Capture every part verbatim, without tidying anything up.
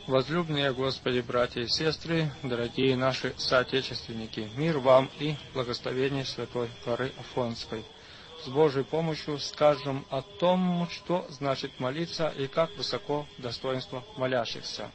Возлюбленные Господи, братья и сестры, дорогие наши соотечественники, мир вам и благословение Святой горы Афонской. С Божьей помощью скажем о том, что значит молиться и как высоко достоинство молящихся.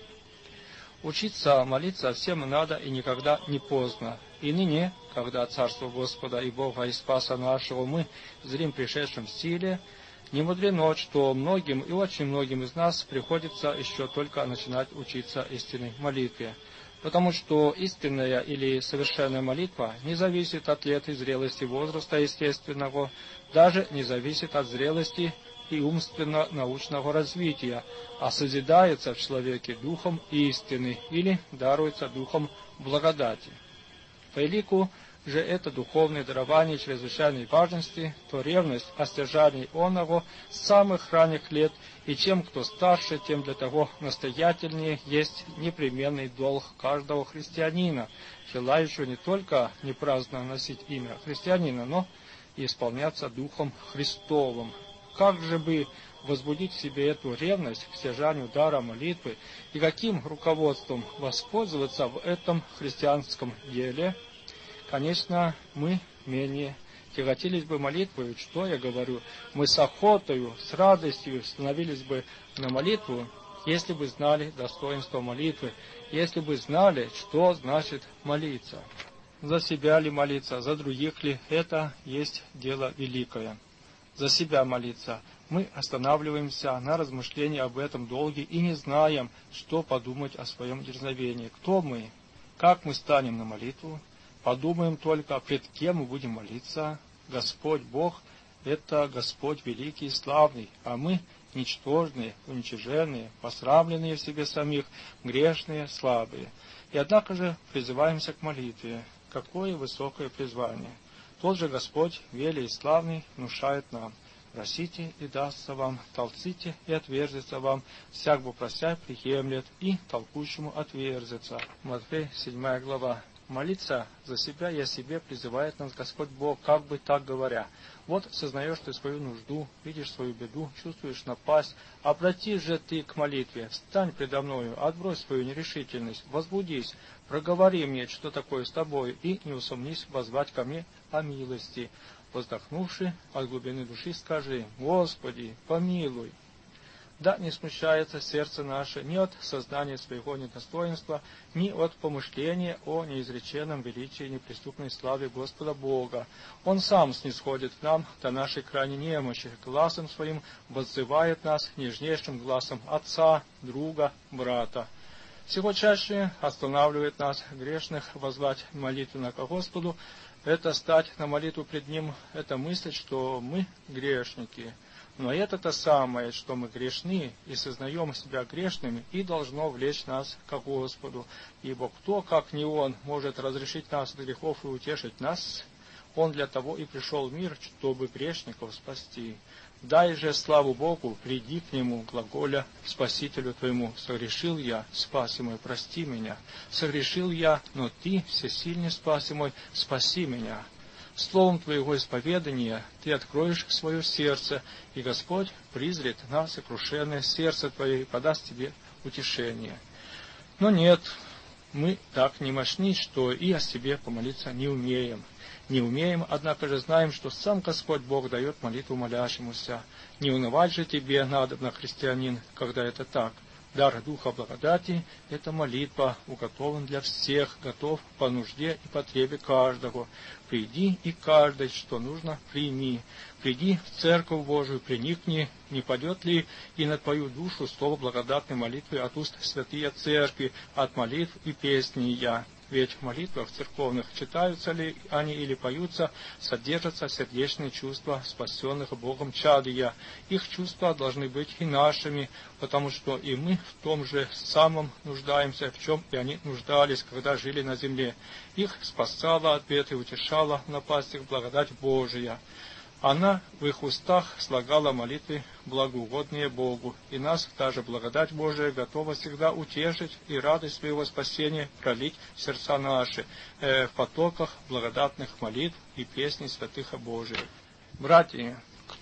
Учиться молиться всем надо и никогда не поздно. И ныне, когда Царство Господа и Бога и Спаса нашего мы зрим пришедшим в силе, не мудрено, что многим и очень многим из нас приходится еще только начинать учиться истинной молитве. Потому что истинная или совершенная молитва не зависит от лет и зрелости возраста естественного, даже не зависит от зрелости и умственно-научного развития, а созидается в человеке духом истины или даруется духом благодати. По элику же это духовное дарование чрезвычайной важности, то ревность о стяжании оного с самых ранних лет, и чем кто старше, тем для того настоятельнее есть непременный долг каждого христианина, желающего не только непраздно носить имя христианина, но и исполняться Духом Христовым. Как же бы возбудить в себе эту ревность к стяжанию дара молитвы и каким руководством воспользоваться в этом христианском деле? Конечно, мы менее тяготились бы молитвой, что я говорю, мы с охотою, с радостью становились бы на молитву, если бы знали достоинство молитвы, если бы знали, что значит молиться. За себя ли молиться, за других ли, это есть дело великое. За себя молиться. Мы останавливаемся на размышлении об этом долге и не знаем, что подумать о своем дерзновении. Кто мы? Как мы станем на молитву? Подумаем только, пред кем мы будем молиться. Господь Бог – это Господь великий и славный, а мы ничтожные, уничиженные, посрамленные в себе самих, грешные, слабые. И однако же призываемся к молитве. Какое высокое призвание! Тот же Господь, великий и славный, внушает нам: просите, и дастся вам, толците, и отверзится вам, всяк бы прося приемлет, и толкущему отверзится. Матфея, седьмая глава. Молиться за себя и о себе призывает нас Господь Бог, как бы так говоря. Вот сознаешь ты свою нужду, видишь свою беду, чувствуешь напасть, обратись же ты к молитве, встань предо мною, отбрось свою нерешительность, возбудись, проговори мне, что такое с тобой, и не усомнись воззвать ко мне о милости. Вздохнувши от глубины души, скажи: Господи, помилуй. Да не смущается сердце наше ни от сознания своего недостоинства, ни от помышления о неизреченном величии и неприступной славе Господа Бога. Он сам снисходит к нам до нашей крайней немощи, гласом своим воззывает нас нежнейшим гласом Отца, друга, брата. Всего чаще останавливает нас, грешных, воззвать молитвенно к Господу, это стать на молитву пред Ним, это мысль, что мы грешники. Но это-то самое, что мы грешны и сознаем себя грешными, и должно влечь нас к Господу. Ибо кто, как не Он, может разрешить нас от грехов и утешить нас? Он для того и пришел в мир, чтобы грешников спасти. Дай же славу Богу, приди к Нему, глаголя Спасителю Твоему: согрешил я, спаси мой, прости меня. Согрешил я, но Ты, всесильный спаси мой, спаси меня. Словом Твоего исповедания Ты откроешь свое сердце, и Господь призрит на сокрушенное сердце Твое и подаст Тебе утешение. Но нет, мы так не мощны, что и о себе помолиться не умеем. Не умеем, однако же знаем, что сам Господь Бог дает молитву молящемуся. Не унывать же тебе надобно, христианин, когда это так. Дар Духа благодати – это молитва, уготован для всех, готов по нужде и потребе каждого. Приди и каждый, что нужно, прими. Приди в Церковь Божию, приникни, не падет ли и на твою душу слово благодатной молитвы от уст святые Церкви, от молитв и песней я. Ведь в молитвах церковных, читаются ли они или поются, содержатся сердечные чувства спасенных Богом чадия. Их чувства должны быть и нашими, потому что и мы в том же самом нуждаемся, в чем и они нуждались, когда жили на земле. Их спасала от бед и утешала в напастях благодать Божия. Она в их устах слагала молитвы благоугодные Богу, и нас та же благодать Божия готова всегда утешить и радость своего спасения пролить в сердца наши э, в потоках благодатных молитв и песней святых Божиих. Братья, кто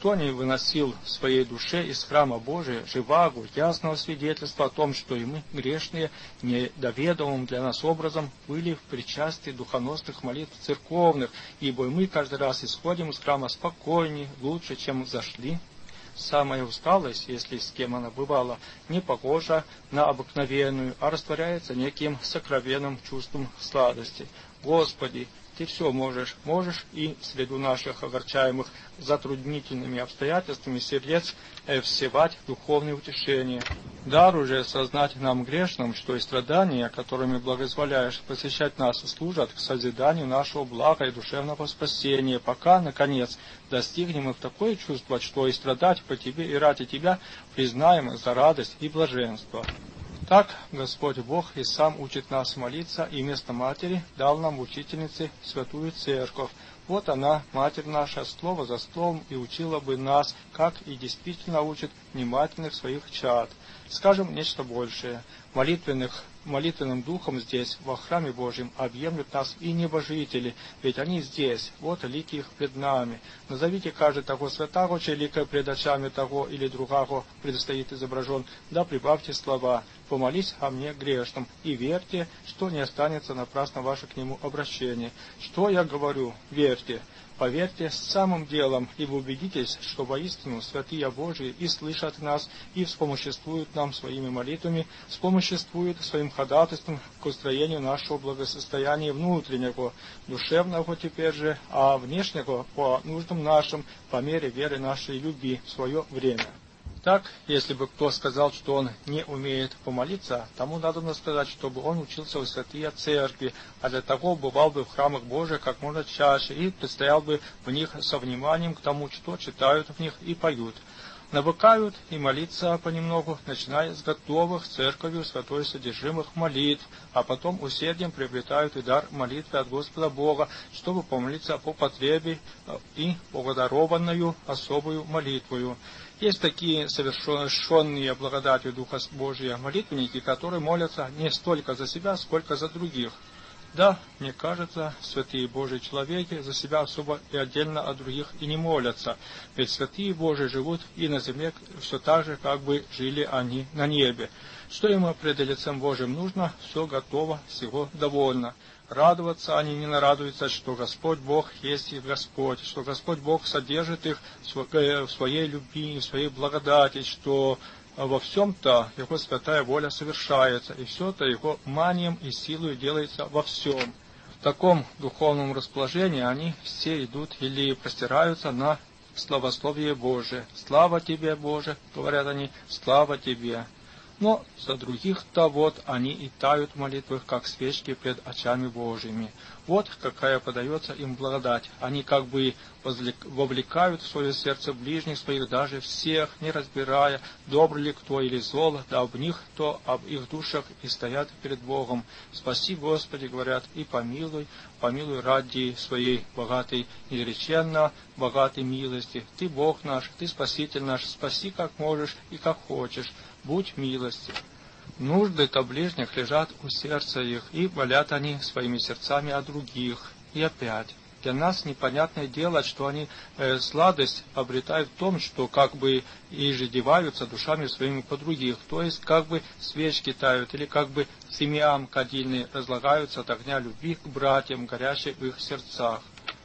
никто не выносил в своей душе из храма Божия живаго, ясного свидетельства о том, что и мы, грешные, недоведомым для нас образом, были в причастии духоносных молитв церковных, ибо мы каждый раз исходим из храма спокойнее, лучше, чем зашли. Самая усталость, если с кем она бывала, не похожа на обыкновенную, а растворяется неким сокровенным чувством сладости. Господи, Ты все можешь, можешь и среду наших огорчаемых затруднительными обстоятельствами сердец э, всевать духовное утешение. Даруй же сознать нам грешным, что и страдания, которыми благозволяешь посещать нас, служат к созиданию нашего блага и душевного спасения, пока, наконец, достигнем их такое чувство, что и страдать по Тебе и ради Тебя признаем за радость и блаженство. Так Господь Бог и сам учит нас молиться, и вместо матери дал нам учительницы святую церковь. Вот она, Матерь наша, слово за словом, и учила бы нас, как и действительно учит внимательных своих чад. Скажем нечто большее. Молитвенных, молитвенным духом здесь, во храме Божьем, объемлют нас и небожители, ведь они здесь, вот лики их пред нами. Назовите каждый того святаго, чей лика пред очами того или другого предстоит изображен, да прибавьте слова: «Помолись о мне грешном», и верьте, что не останется напрасно ваше к нему обращение. Что я говорю? Верьте. Поверьте с самым делом, и вы убедитесь, что воистину святые Божии и слышат нас, и вспомоществуют нам своими молитвами, вспомоществуют своим ходатайством к устроению нашего благосостояния внутреннего, душевного теперь же, а внешнего по нуждам нашим, по мере веры нашей любви в свое время. Так, если бы кто сказал, что он не умеет помолиться, тому надо сказать, чтобы он учился в святые церкви, а для того бывал бы в храмах Божьих как можно чаще и предстоял бы в них со вниманием к тому, что читают в них и поют. Навыкают и молиться понемногу, начиная с готовых церковью святой содержимых молитв, а потом усердием приобретают и дар молитвы от Господа Бога, чтобы помолиться по потребе и подарованную особую молитвою. Есть такие совершенные благодатью Духа Божия молитвенники, которые молятся не столько за себя, сколько за других. Да, мне кажется, святые Божьи человеки за себя особо и отдельно от других и не молятся, ведь святые Божьи живут и на земле все так же, как бы жили они на небе. Что им пред лицем Божьим нужно, все готово, всего довольно. Радоваться они не нарадуются, что Господь Бог есть их Господь, что Господь Бог содержит их в своей любви, в своей благодати, что во всем-то Его святая воля совершается, и все-то Его манием и силой делается во всем. В таком духовном расположении они все идут или простираются на славословие Божие. «Слава Тебе, Боже!» — говорят они, «слава Тебе!» Но за других-то вот они и тают в молитвах, как свечки пред очами Божьими. Вот какая подается им благодать. Они как бы вовлекают в свое сердце ближних своих, даже всех, не разбирая, добр ли кто или зол, да об них, то об их душах и стоят перед Богом. «Спаси, Господи!» — говорят, «и помилуй, помилуй ради своей богатой, неизреченно богатой милости. Ты Бог наш, Ты Спаситель наш, спаси как можешь и как хочешь. Будь милостив». Нужды-то ближних лежат у сердца их, и болят они своими сердцами о других. И опять, для нас непонятное дело, что они э, сладость обретают в том, что как бы и же деваются душами своими по других, то есть как бы свечки тают, или как бы семьям кадильные разлагаются от огня любви к братьям, горящей в их сердцах.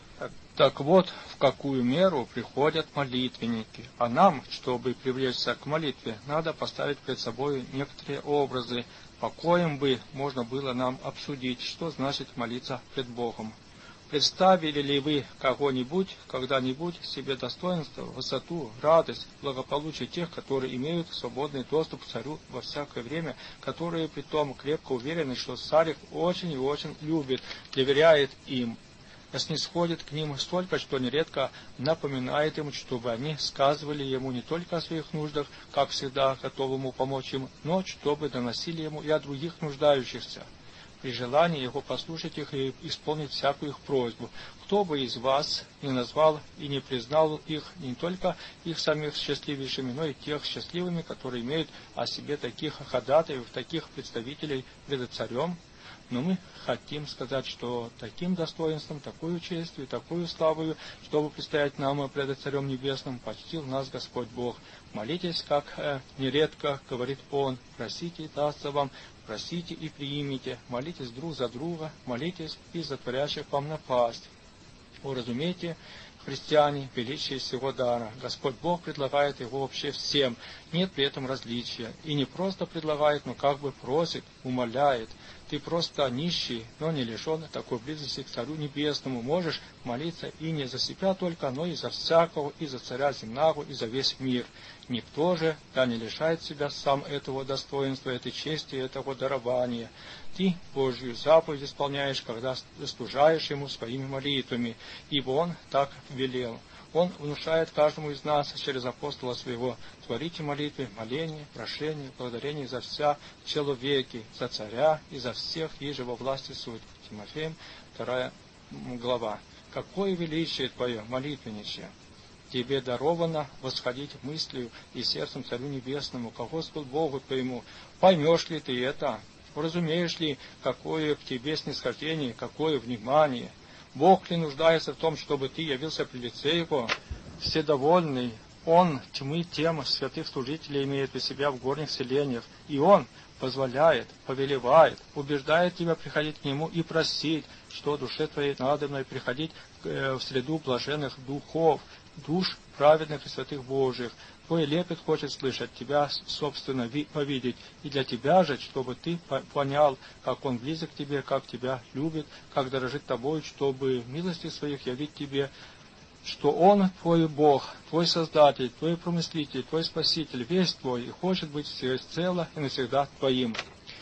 Так вот, в какую меру приходят молитвенники. А нам, чтобы привлечься к молитве, надо поставить перед собой некоторые образы, по коим бы можно было нам обсудить, что значит молиться пред Богом. Представили ли вы кого-нибудь, когда-нибудь себе достоинство, высоту, радость, благополучие тех, которые имеют свободный доступ к царю во всякое время, которые притом крепко уверены, что царь их очень и очень любит, доверяет им, снисходит к ним столько, что нередко напоминает им, чтобы они сказывали ему не только о своих нуждах, как всегда готовому помочь им, но чтобы доносили ему и о других нуждающихся, при желании его послушать их и исполнить всякую их просьбу. Кто бы из вас не назвал и не признал их, не только их самих счастливейшими, но и тех счастливыми, которые имеют о себе таких ходатаев, таких представителей пред царем? но мы хотим сказать, что таким достоинством, такую честью, такую славою, чтобы предстоять нам пред Царем Небесным, почтил нас Господь Бог. Молитесь, как э, нередко говорит Он, просите и дастся вам, просите и приимите, молитесь друг за друга, молитесь и за творящих вам напасть. Уразумейте, христиане, величие сего дара. Господь Бог предлагает его вообще всем. Нет при этом различия. И не просто предлагает, но как бы просит, умоляет. Ты просто нищий, но не лишен такой близости к Царю Небесному. Можешь молиться и не за себя только, но и за всякого, и за Царя Земного, и за весь мир. Никто же да не лишает себя сам этого достоинства, этой чести, этого дарования. Ты Божью заповедь исполняешь, когда служаешь Ему своими молитвами, ибо Он так велел. Он внушает каждому из нас через апостола своего: творите молитвы, моления, прошения, благодарения за вся человеки, за царя и за всех, еже во власти суть. Тимофеем, вторая глава. Какое величие твое, молитвенничье! Тебе даровано восходить мыслью и сердцем Царю Небесному, ко Господу Богу твоему. Поймешь ли ты это? Уразумеешь ли, какое к тебе снисхождение, какое внимание? Бог ли нуждается в том, чтобы ты явился при лице Его? Вседовольный, Он тьмы тем святых служителей имеет при себя в горних селениях, и Он позволяет, повелевает, убеждает тебя приходить к Нему и просить, что душе твоей надобно приходить в среду блаженных духов, душ праведных и святых Божьих. Твой лепет хочет слышать, тебя, собственно, повидеть. И для тебя же, чтобы ты понял, как Он близок к тебе, как тебя любит, как дорожит тобой, чтобы милости своих явить тебе, что Он твой Бог, твой Создатель, твой Промыслитель, твой Спаситель, весь твой, и хочет быть всецело и навсегда твоим.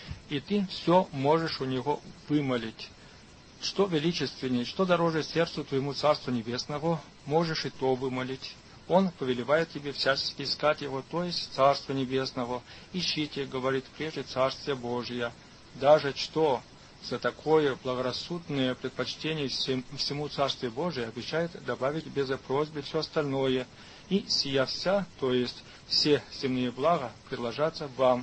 И ты все можешь у Него вымолить. Что величественнее, что дороже сердцу твоему Царству Небесного, можешь и то вымолить. Он повелевает тебе всячески искать Его, то есть Царство Небесного. Ищите, говорит, прежде Царствие Божие. Даже что за такое благорассудное предпочтение всем, всему Царствию Божию обещает добавить без просьбы все остальное. И сия вся, то есть все земные блага, предложатся вам.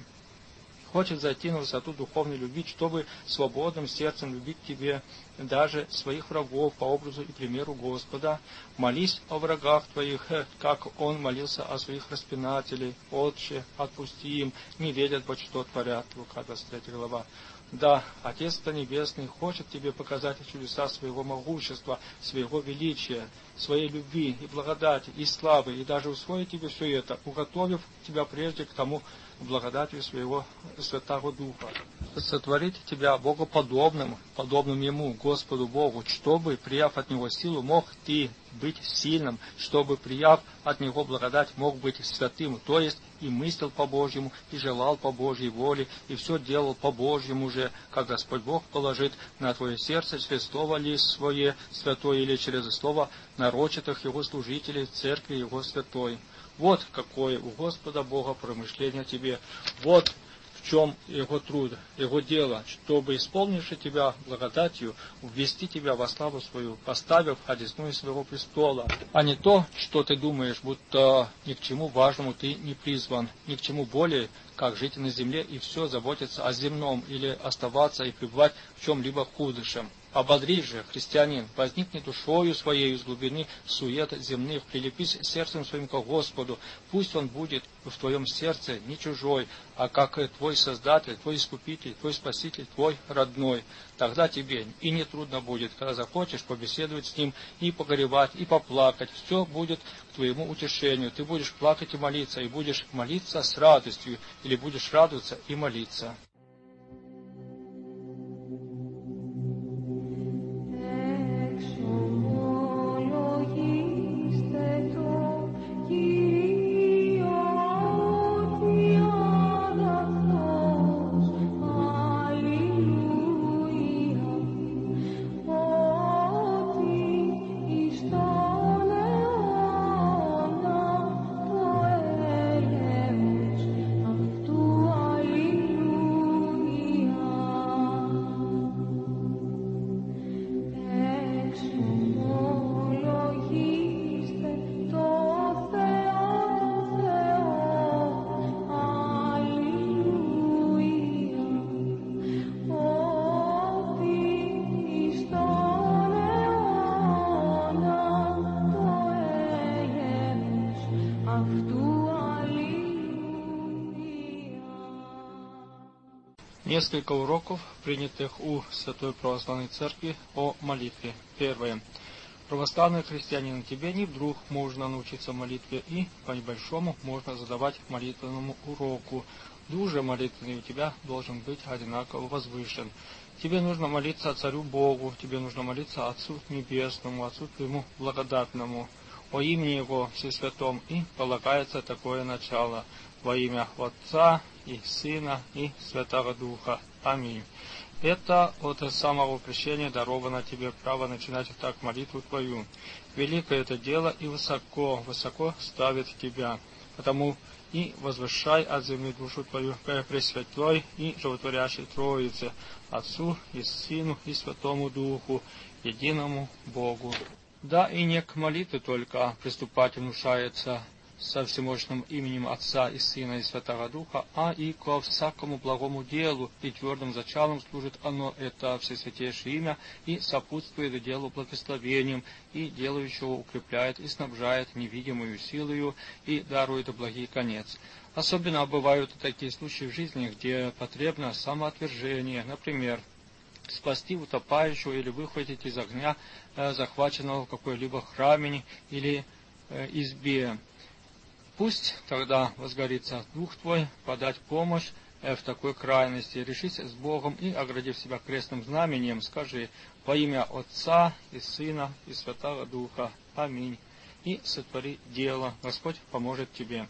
Хочет зайти на высоту духовной любви, чтобы свободным сердцем любить тебе даже своих врагов по образу и примеру Господа. Молись о врагах твоих, как Он молился о своих распинателей. Отче, отпусти им, не ведят, вот что творят. Лука двадцать третья глава. Да, Отец-то Небесный хочет тебе показать чудеса своего могущества, своего величия, своей любви и благодати, и славы, и даже усвоить тебе все это, уготовив тебя прежде к тому благодатью своего Святого Духа. Сотворить тебя богоподобным, подобным Ему, Господу Богу, чтобы, прияв от Него силу, мог ты быть сильным, чтобы, прияв от Него благодать, мог быть святым, то есть и мыслил по-божьему, и желал по Божьей воле, и все делал по-божьему же, как Господь Бог положит на твое сердце через слово ли свое святое, или через слово нарочитых Его служителей, церкви Его святой. Вот какое у Господа Бога промышление о тебе. Вот в чем Его труд, Его дело, чтобы, исполнивши тебя благодатью, ввести тебя во славу свою, поставив одесную своего престола, а не то, что ты думаешь, будто ни к чему важному ты не призван, ни к чему более, как жить на земле и все заботиться о земном, или оставаться и пребывать в чем-либо худшем. Ободрись же, христианин, возникни душою своей из глубины сует земных, прилепись сердцем своим к Господу, пусть Он будет в твоем сердце не чужой, а как твой Создатель, твой Искупитель, твой Спаситель, твой родной. Тогда тебе и не трудно будет, когда захочешь побеседовать с Ним, и погоревать, и поплакать. Все будет к твоему утешению. Ты будешь плакать и молиться, и будешь молиться с радостью, или будешь радоваться и молиться. Alleluia. Несколько уроков, принятых у Святой Православной Церкви о молитве. Первое. Православный христианин, тебе не вдруг можно научиться молитве, и по-небольшому можно задавать молитвенному уроку. Дух же молитвенный у тебя должен быть одинаково возвышен. Тебе нужно молиться Царю Богу, тебе нужно молиться Отцу Небесному, Отцу Твоему Благодатному, о имени Его Всесвятом, и полагается такое начало: во имя Отца и Сына и Святого Духа. Аминь. Это от самого крещения даровано тебе право начинать так молитву твою. Великое это дело и высоко, высоко ставит тебя. Потому и возвышай от земли душу твою к Пресвятой и Животворящей Троице, Отцу и Сыну и Святому Духу, единому Богу. Да и не к молитве только приступать внушается со всемощным именем Отца и Сына и Святого Духа, а и ко всякому благому делу, и твердым зачалом служит оно, это Всесвятейшее имя, и сопутствует делу благословением, и делающего укрепляет и снабжает невидимую силою, и дарует благий конец. Особенно бывают такие случаи в жизни, где потребно самоотвержение, например, спасти утопающего или выхватить из огня э, захваченного в какой-либо храме или э, избе. Пусть тогда возгорится дух твой подать помощь э, в такой крайности. Решись с Богом и, оградив себя крестным знамением, скажи: во имя Отца и Сына и Святого Духа. Аминь. И сотвори дело. Господь поможет тебе.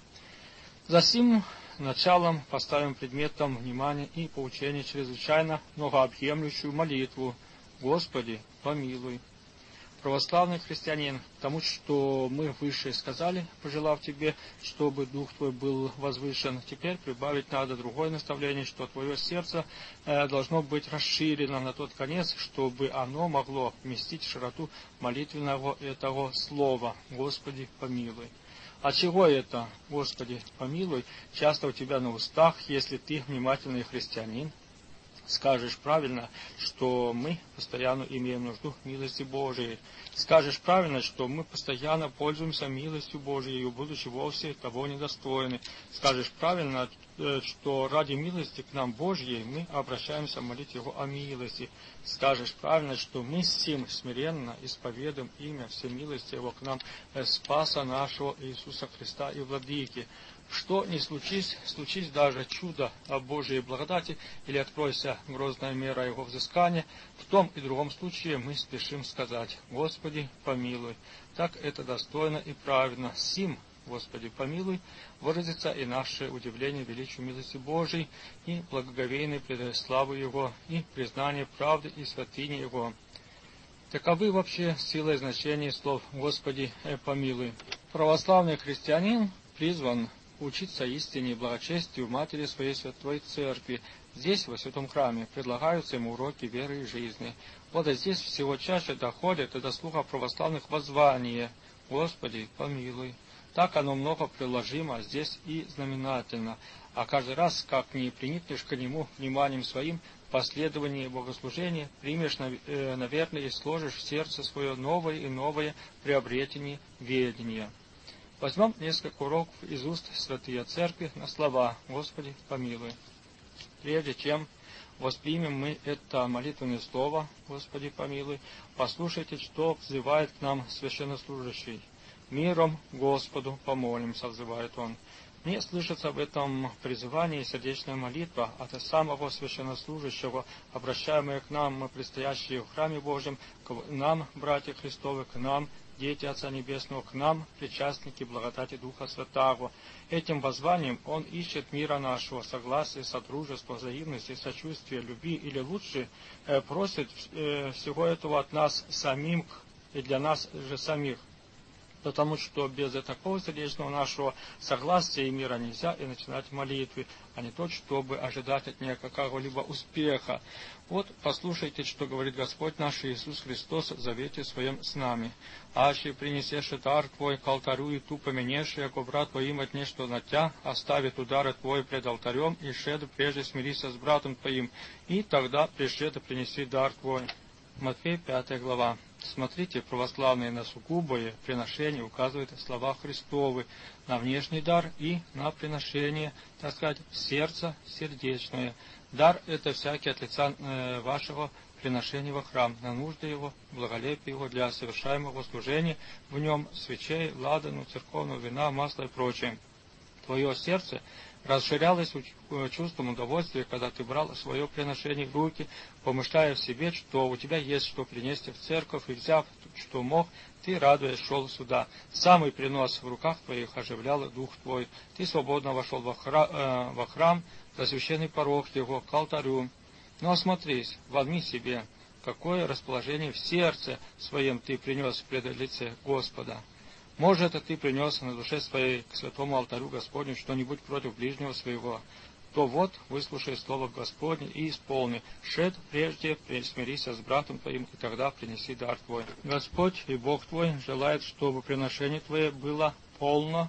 За сим началом поставим предметом внимания и поучения чрезвычайно многообъемлющую молитву: Господи, помилуй. Православный христианин, тому, что мы выше сказали, пожелав тебе, чтобы дух твой был возвышен, теперь прибавить надо другое наставление, что твое сердце э, должно быть расширено на тот конец, чтобы оно могло вместить широту молитвенного этого слова: Господи, помилуй. А чего это, Господи, помилуй, часто у тебя на устах, если ты внимательный христианин? Скажешь правильно, что мы постоянно имеем нужду в милости Божией. Скажешь правильно, что мы постоянно пользуемся милостью Божией, будучи вовсе того недостойны. Скажешь правильно, что ради милости к нам Божьей мы обращаемся молить Его о милости. Скажешь правильно, что мы сим смиренно исповедуем имя всемилости Его к нам, Спаса нашего Иисуса Христа и Владыки. Что ни случись, случись даже чудо о Божьей благодати, или откройся грозная мера Его взыскания, в том и другом случае мы спешим сказать: Господи, помилуй. Так это достойно и правильно. Сим, Господи, помилуй, выразится и наше удивление величию милости Божией, и благоговейной предславы Его, и признание правды и святыни Его. Таковы вообще сила и значение слов «Господи, помилуй». Православный христианин призван учиться истине и благочестию в матери своей Святой Церкви. Здесь, во Святом Храме, предлагаются ему уроки веры и жизни. Вот и здесь всего чаще доходит до слуха православных воззвания: Господи, помилуй. Так оно много приложимо здесь и знаменательно. А каждый раз, как не приникнешь к нему вниманием своим, в последовании богослужения примешь, наверное, и сложишь в сердце свое новое и новое приобретение ведения. Возьмем несколько уроков из уст Святой Церкви на слова «Господи, помилуй». Прежде чем воспримем мы это молитвенное слово «Господи, помилуй», послушайте, что взывает к нам священнослужащий. «Миром Господу помолимся», взывает он. Мне слышится в этом призывании сердечная молитва от самого священнослужащего, обращаемая к нам, предстоящие в храме Божьем, к нам, братья Христовы, к нам, дети Отца Небесного, к нам, причастники благодати Духа Святаго. Этим воззванием Он ищет мира нашего, согласия, содружества, взаимности, сочувствия, любви, или лучше э, просит э, всего этого от нас самим и для нас же самих. Потому что без такого сердечного нашего согласия и мира нельзя и начинать молитвы, а не то, чтобы ожидать от нее какого-либо успеха. Вот послушайте, что говорит Господь наш Иисус Христос в завете Своем с нами. «Аще принесешь дар Твой к алтарю, и ту поменешь, яко брат Твоим отнешь что на Тя, оставит удары Твой пред алтарем, и шеду прежде смирися с братом Твоим, и тогда пришеду принеси дар Твой». Матфея пятая глава. Смотрите, православные на сугубое приношение указывают слова Христовы, на внешний дар и на приношение, так сказать, сердца сердечное. Дар это всякий от лица э, вашего приношения во храм, на нужды его, благолепие его, для совершаемого служения в нем, свечей, ладану, церковного вина, масла и прочее. Твое сердце расширялось чувством удовольствия, когда ты брал свое приношение в руки, помышляя в себе, что у тебя есть что принести в церковь, и взяв, что мог, ты, радуясь, шел сюда. Самый принос в руках твоих оживлял дух твой. Ты свободно вошел во храм, э, во храм за священный порог его, к алтарю. Но осмотрись, возьми себе, какое расположение в сердце своем ты принес в пред лице Господа. Может, ты принес на душе своей к святому алтарю Господню что-нибудь против ближнего своего, то вот, выслушай слово Господне и исполни. Шед прежде, смирися с братом твоим, и тогда принеси дар твой. Господь и Бог твой желает, чтобы приношение твое было полно,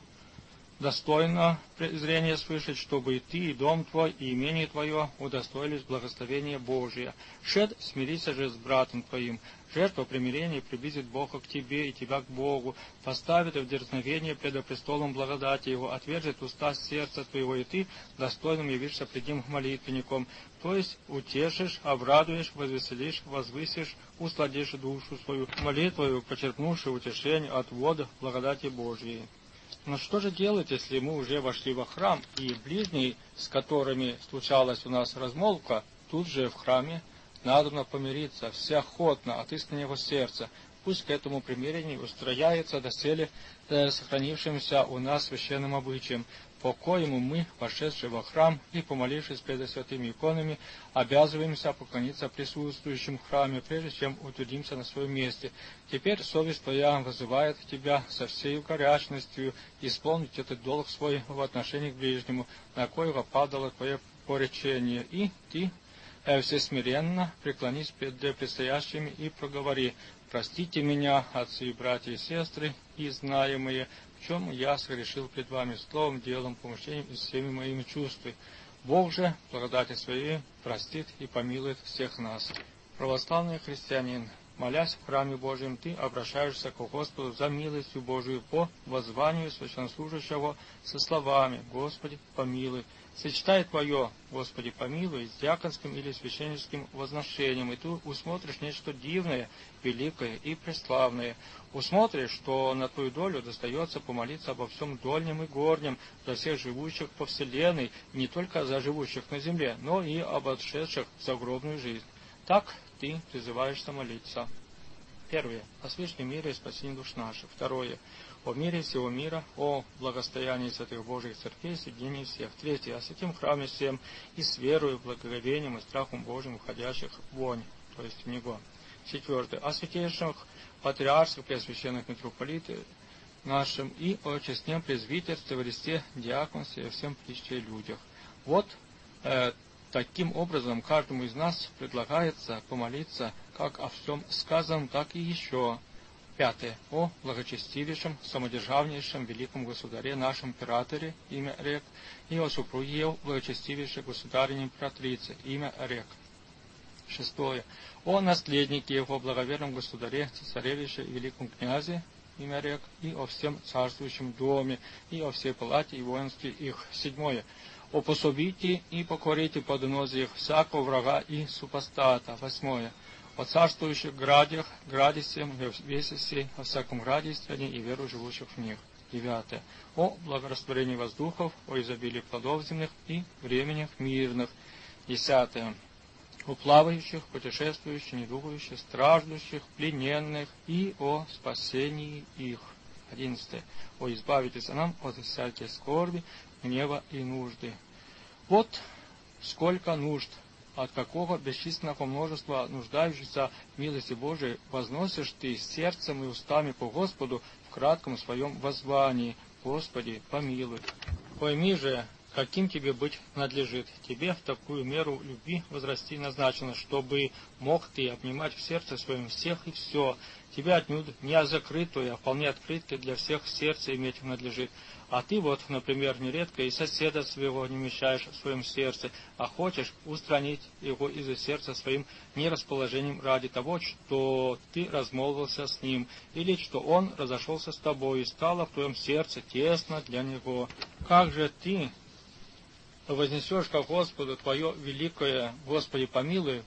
достойно презрения слышать, чтобы и ты, и дом твой, и имение твое удостоились благословения Божия. Шед, смирися же с братом твоим. Жертва примирения приблизит Бога к тебе и тебя к Богу, поставит в дерзновение пред престолом благодати Его, отвержет уста сердца твоего, и ты достойным явишься пред Ним молитвенником, то есть утешишь, обрадуешь, возвеселишь, возвысишь, усладишь душу свою, молитвою, почерпнувши утешение от вода благодати Божией. Но что же делать, если мы уже вошли во храм, и ближние, с которыми случалась у нас размолвка, тут же в храме надобно помириться всеохотно от искреннего сердца. Пусть к этому примирению устрояется доселе э, сохранившимся у нас священным обычаем, по коему мы, вошедшие во храм и помолившись перед святыми иконами, обязываемся поклониться присутствующим в храме, прежде чем утвердимся на своем месте. Теперь совесть твоя вызывает тебя со всей горячностью исполнить этот долг свой в отношении к ближнему, на коего падало твое поречение, и ты э, всесмиренно преклонись перед предстоящими и проговори: простите меня, отцы и братья и сестры, и знаемые, в чем я согрешил пред вами словом, делом, помышлением и всеми моими чувствами. Бог же, благодати своей, простит и помилует всех нас. Православный христианин, молясь в храме Божьем, ты обращаешься к Господу за милостью Божию по воззванию священнослужащего со словами: «Господи, помилуй». Сочетай Твое, Господи, помилуй, с диаконским или священническим возношением, и Ты усмотришь нечто дивное, великое и преславное. Усмотришь, что на Твою долю достается помолиться обо всем дольнем и горнем, за всех живущих по вселенной, и не только за живущих на земле, но и об отшедших в загробную жизнь. Так Ты призываешься молиться. Первое. О свечном мире и спасении душ наших. Второе. О мире всего мира, о благостоянии святых Божьих церквей, соединении всех. Третье. О святом храме всем, и с верою, благоговением и страхом Божьим уходящих вонь, то есть в Него. Четвертое. О святейших патриарших, преосвященных митрополитах нашим, и о честном презвитерстве, Христе, диаконстве и всем притче людях. Вот э, таким образом каждому из нас предлагается помолиться как о всем сказанном, так и еще. Пятое. О благочестивейшем, самодержавнейшем великом государе, нашем императоре, имя Рек, и о супруге его, благочестивейшей государине императрице, имя Рек. Шестое. О наследнике его, благоверном государе, цесаревиче и великом князе, имя Рек, и о всем царствующем доме, и о всей палате и воинстве их. Седьмое. О пособите и покорите поднозиях всякого врага и супостата. Восьмое. О царствующих градях, граде всем, весе сей, о всяком граде и стране и веру живущих в них. Девятое. О благорастворении воздухов, о изобилии плодов земных и временях мирных. Десятое. О плавающих, путешествующих, недугающих, страждущих, плененных и о спасении их. Одиннадцатое. О избавитесь нам от всякой скорби, гнева и нужды. Вот сколько нужд, от какого бесчисленного множества нуждающихся в милости Божией возносишь ты сердцем и устами по Господу в кратком своем воззвании: Господи, помилуй. Пойми же, каким тебе быть надлежит. Тебе в такую меру любви возрасти назначено, чтобы мог ты обнимать в сердце своем всех и все. Тебе отнюдь не закрытую, а вполне открытой для всех сердце иметь надлежит. А ты вот, например, нередко и соседа своего не вмещаешь в своем сердце, а хочешь устранить его из сердца своим нерасположением ради того, что ты размолвился с ним, или что он разошелся с тобой и стало в твоем сердце тесно для него. Как же ты вознесешь ко Господу Твое великое, Господи, помилуй,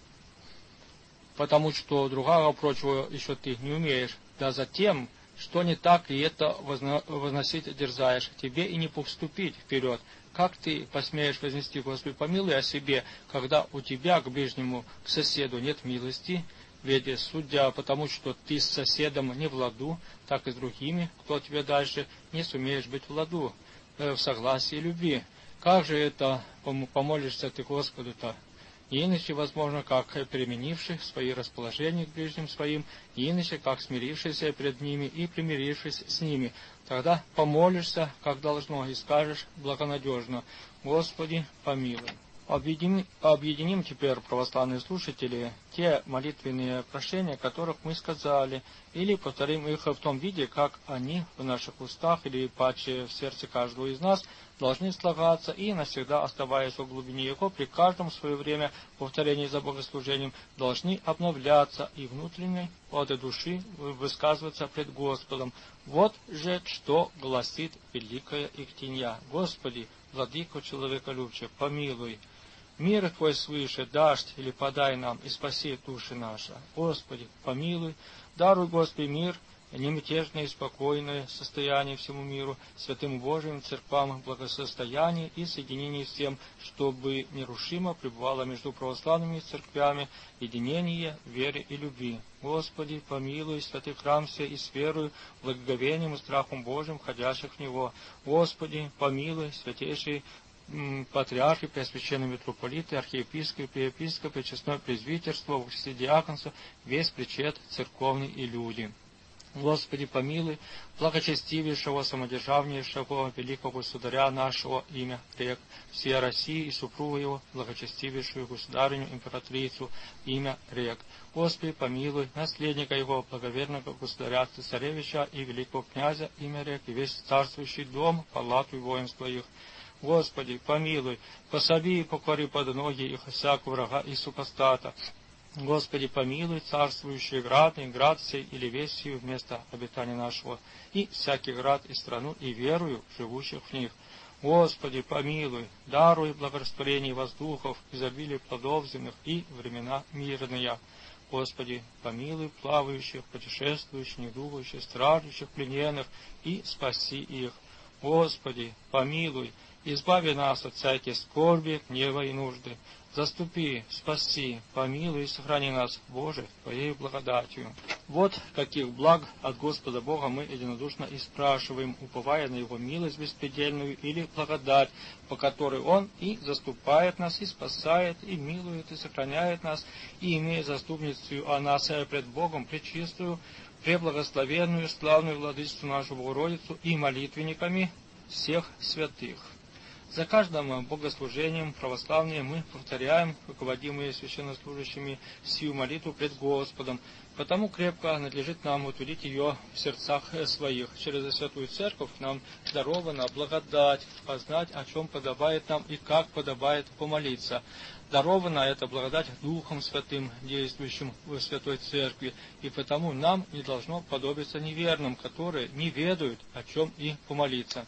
потому что другого прочего еще Ты не умеешь, да затем, что не так, и это возносить дерзаешь, Тебе и не поступить вперед. Как Ты посмеешь вознести, Господи, помилуй о себе, когда у Тебя к ближнему, к соседу нет милости? Ведь судя потому, что Ты с соседом не в ладу, так и с другими, кто Тебе дальше, не сумеешь быть в ладу, в согласии и любви. Как же это помолишься Ты Господу-то? И иначе, возможно, как переменивший свои расположения к ближним своим, и иначе, как смирившийся пред ними и примирившись с ними. Тогда помолишься, как должно, и скажешь благонадежно: Господи, помилуй. Объединим, объединим теперь, православные слушатели, те молитвенные прошения, которых мы сказали, или повторим их в том виде, как они в наших устах или паче в сердце каждого из нас должны слагаться и, навсегда оставаясь в глубине его, при каждом в свое время повторении за богослужением, должны обновляться и внутренней от души высказываться пред Господом. Вот же что гласит великая Ихтинья: Господи, владыко человеколюбче, помилуй. Мир Твой свыше, дождь или подай нам, и спаси души наши. Господи, помилуй, даруй, Господи, мир, немятежное и спокойное состояние всему миру, святым Божьим церквам, благосостояние и соединение с тем, чтобы нерушимо пребывало между православными церквями единение, вере и любви. Господи, помилуй, святый храм сей и с верою, благоговением и страхом Божьим, входящих в него. Господи, помилуй, святейший патриархи, преосвященные митрополиты, архиепископы, преепископы, честное презвитерство, все диаконство, весь причет церковный и люди. Господи, помилуй, благочестивейшего, самодержавнейшего, великого государя нашего, имя рек, всей России и супругу его, благочестивейшую государыню, императрицу, имя рек. Господи, помилуй, наследника его, благоверного государя, цесаревича и великого князя, имя рек, и весь царствующий дом, палату и воинство их. Господи, помилуй, пособи и покори под ноги их всякого врага и супостата. Господи, помилуй, царствующий град, и град сей или весь сей вместо обитания нашего, и всякий град и страну, и верую живущих в них. Господи, помилуй, даруй благорастворение воздухов, изобилие плодов земных и времена мирные. Господи, помилуй плавающих, путешествующих, недугающих, страждущих, плененных, и спаси их. Господи, помилуй, избави нас от всякой скорби, гнева и нужды. Заступи, спаси, помилуй и сохрани нас, Боже, Твоей благодатью. Вот каких благ от Господа Бога мы единодушно и спрашиваем, уповая на Его милость беспредельную или благодать, по которой Он и заступает нас, и спасает, и милует, и сохраняет нас, и имея заступницу о нас пред Богом пречистую, преблагословенную, славную владычицу нашу Богородицу и молитвенниками всех святых. За каждым богослужением православные мы повторяем, руководимые священнослужащими, сию молитву пред Господом, потому крепко надлежит нам утвердить ее в сердцах своих. Через Святую Церковь нам дарована благодать познать, о чем подобает нам и как подобает помолиться. Дарована эта благодать Духом Святым, действующим в Святой Церкви, и потому нам не должно подобиться неверным, которые не ведают, о чем и помолиться.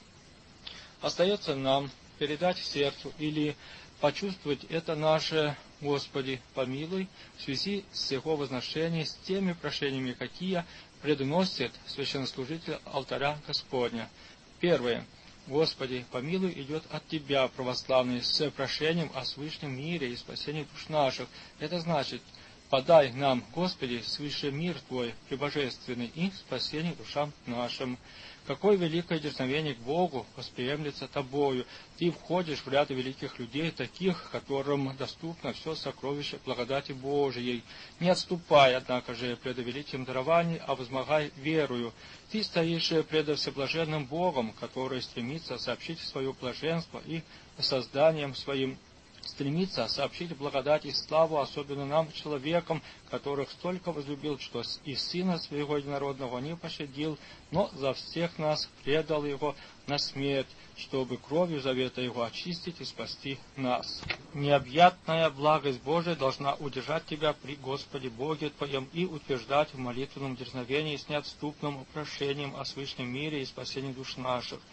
Остается нам передать сердцу или почувствовать это наше «Господи, помилуй» в связи с его возношением, с теми прошениями, какие предносит священнослужитель алтаря Господня. Первое. «Господи, помилуй» идет от Тебя, православный, с прошением о свышнем мире и спасении душ наших. Это значит: подай нам, Господи, свыше мир Твой, пребожественный, и спасение душам нашим. Какое великое дерзновение к Богу восприемлется Тобою. Ты входишь в ряд великих людей, таких, которым доступно все сокровище благодати Божией. Не отступай, однако же, пред великим дарованием, а возмогай верою. Ты стоишь пред всеблаженным Богом, который стремится сообщить свое блаженство и созданием своим стремится сообщить благодать и славу, особенно нам, человекам, которых столько возлюбил, что и Сына Своего Единородного не пощадил, но за всех нас предал Его на смерть, чтобы кровью завета Его очистить и спасти нас. Необъятная благость Божия должна удержать тебя при Господе Боге Твоем и утверждать в молитвенном дерзновении с неотступным прошением о свышнем мире и спасении душ наших.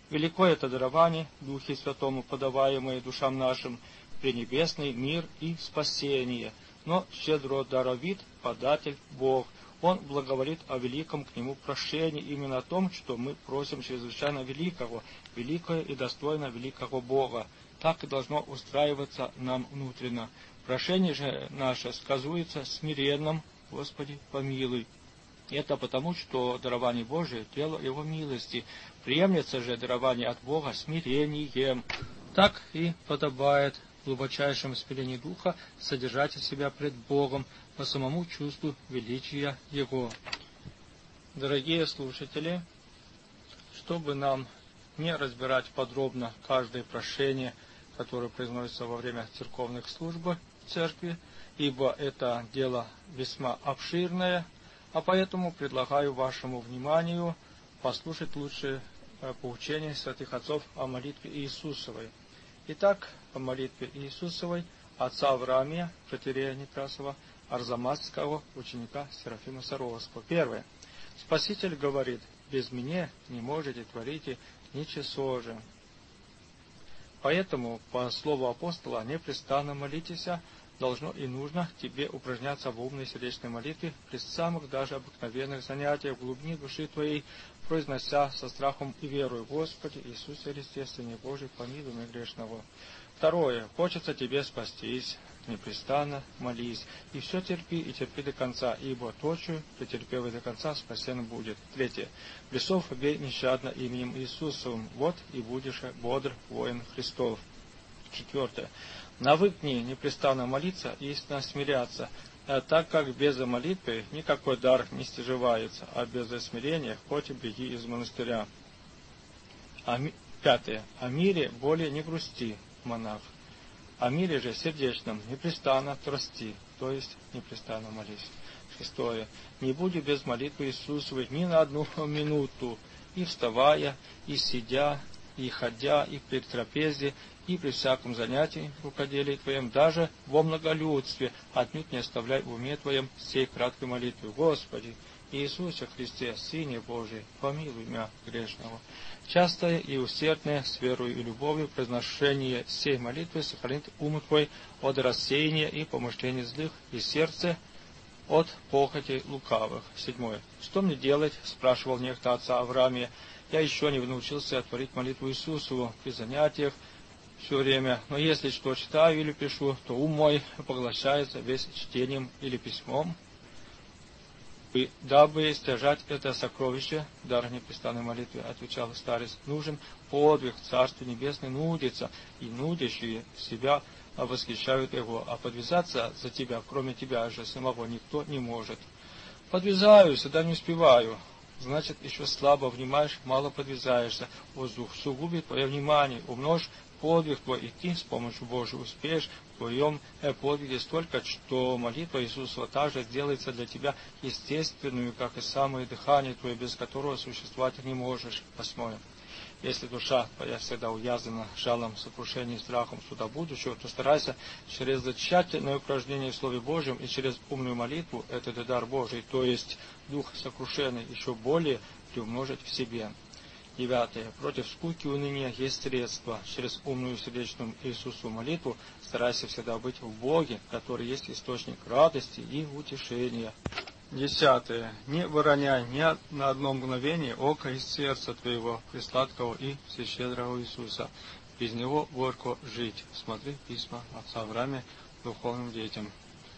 Великое это дарование, Духе Святому подаваемое душам нашим, пренебесный мир и спасение. Но щедро даровит податель Бог. Он благоволит о великом к Нему прошении, именно о том, что мы просим чрезвычайно великого, великое и достойно великого Бога. Так и должно устраиваться нам внутренно. Прошение же наше сказуется смиренным: Господи, помилуй. Это потому, что дарование Божие – дело Его милости. Приемлется же дарование от Бога смирением. Так и подобает в глубочайшем смирении духа содержать себя пред Богом по самому чувству величия Его. Дорогие слушатели, чтобы нам не разбирать подробно каждое прошение, которое произносится во время церковных служб в церкви, ибо это дело весьма обширное, а поэтому предлагаю вашему вниманию послушать лучше поучение святых отцов о молитве Иисусовой. Итак, о молитве Иисусовой отца Авраамия, протоиерея Некрасова, Арзамасского, ученика Серафима Саровского. Первое. Спаситель говорит: без меня не можете творить ничего же. Поэтому, по слову апостола, непрестанно молитесь, должно и нужно тебе упражняться в умной сердечной молитве при самых даже обыкновенных занятиях в глубине души твоей, произнося со страхом и верою: Господи Иисусе Христе, Сыне Божий, помилуй меня грешного. Второе. Хочется тебе спастись, непрестанно молись, и все терпи, и терпи до конца, ибо точью, претерпев до конца, спасен будет. Третье. Бесов бей нещадно именем Иисусовым, вот и будешь бодр, воин Христов. Четвертое. Навыкни непрестанно молиться и истинно смиряться, так как без молитвы никакой дар не стяживается, а без смирения хоть и беги из монастыря. А ми... Пятое. О мире более не грусти, монах. О мире же сердечном непрестанно трости, то есть непрестанно молись. Шестое. Не будь без молитвы Иисусовой ни на одну минуту, и вставая, и сидя, и ходя, и при трапезе, и при всяком занятии в рукоделии твоем, даже во многолюдстве, отнюдь не оставляй в уме твоем сей краткой молитвы: Господи Иисусе Христе, Сыне Божий, помилуй меня грешного. Частое и усердное, с верою и любовью, произношение сей молитвы сохранит ум твой от рассеяния и помышлений злых, и сердце от похоти лукавых. Седьмое. Что мне делать? Спрашивал некто отца Авраамия. Я еще не научился творить молитву Иисусову при занятиях все время, но если что читаю или пишу, то ум мой поглощается весь чтением или письмом. И дабы стяжать это сокровище, дар непрестанной молитвы, отвечал старец, нужен подвиг в Царстве Небесном нудится, и нудящие себя восхищают его, а подвязаться за тебя, кроме тебя же самого, никто не может. Подвязаюсь, да не успеваю. Значит, еще слабо внимаешь, мало подвязаешься. Усугубит твое внимание, умножь подвиг твой, и ты с помощью Божией успеешь в твоем подвиге столько, что молитва Иисусова также сделается для тебя естественную, как и самое дыхание твое, без которого существовать не можешь. Восьмое. Если душа твоя всегда увязана жалом, сокрушением, страхом суда будущего, то старайся через тщательное упражнение в Слове Божьем и через умную молитву этот дар Божий, то есть дух сокрушенный, еще более приумножить в себе. Девятое. Против скуки и уныния есть средства. Через умную сердечную Иисусу молитву старайся всегда быть в Боге, который есть источник радости и утешения. Десятое. Не выроняй ни на одно мгновение око из сердца твоего, пресладкого и всещедрого Иисуса. Без него горько жить. Смотри письма отца Авраамия духовным детям.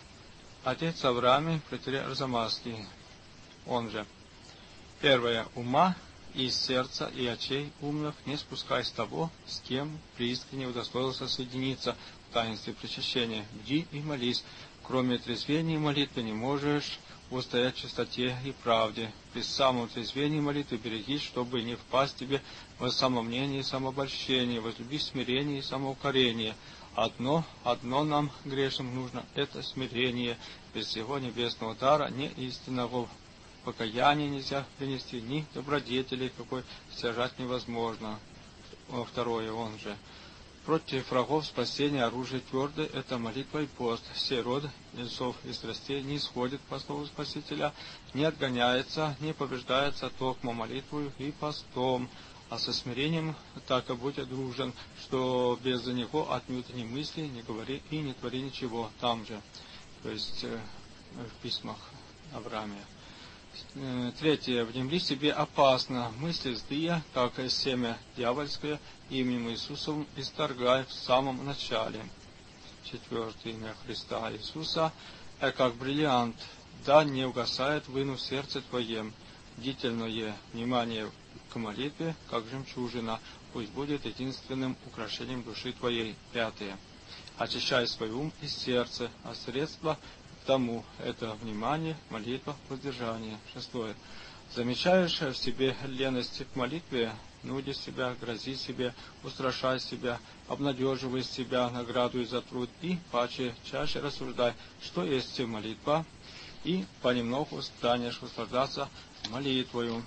Отец Авраамий, протоиерей Арзамасский, он же. Первое. Ума из сердца и очей умных не спускай с того, с кем преискренне удостоился соединиться в таинстве причащения. Бди и молись. Кроме трезвения и молитвы не можешь устоять в чистоте и правде. При самом трезвении молитвы берегись, чтобы не впасть тебе в самомнение и самообольщение, возлюби смирение и самоукорение. Одно, одно нам, грешным, нужно – это смирение. Без всего небесного дара ни истинного покаяния нельзя принести, ни добродетелей, какой стяжать невозможно. Второе, он же. Против врагов спасения оружие твердое – это молитва и пост. Сей род лесов и страстей не исходит по слову Спасителя, не отгоняется, не побеждается токмо молитвою и постом. а со смирением так и будь дружен, что без него отнюдь ни мысли, не говори и не твори ничего. Там же, то есть в письмах Авраамия. Третье. Внемли себе опасно, мысли злые, как семя дьявольское, именем Иисусовым исторгай в самом начале. Четвертое. Имя Христа Иисуса, как бриллиант, да не угасает выну в сердце твоем. Бдительное внимание к молитве, как жемчужина, пусть будет единственным украшением души твоей. Пятое. Очищай свой ум и сердце, а средства к тому — это внимание, молитва, воздержание. Шестое. Замечаешь в себе леность к молитве, нуди себя, грози себе, устрашай себя, обнадеживай себя, награду за труд, и паче чаще рассуждай, что есть молитва, и понемногу станешь услаждаться молитвою.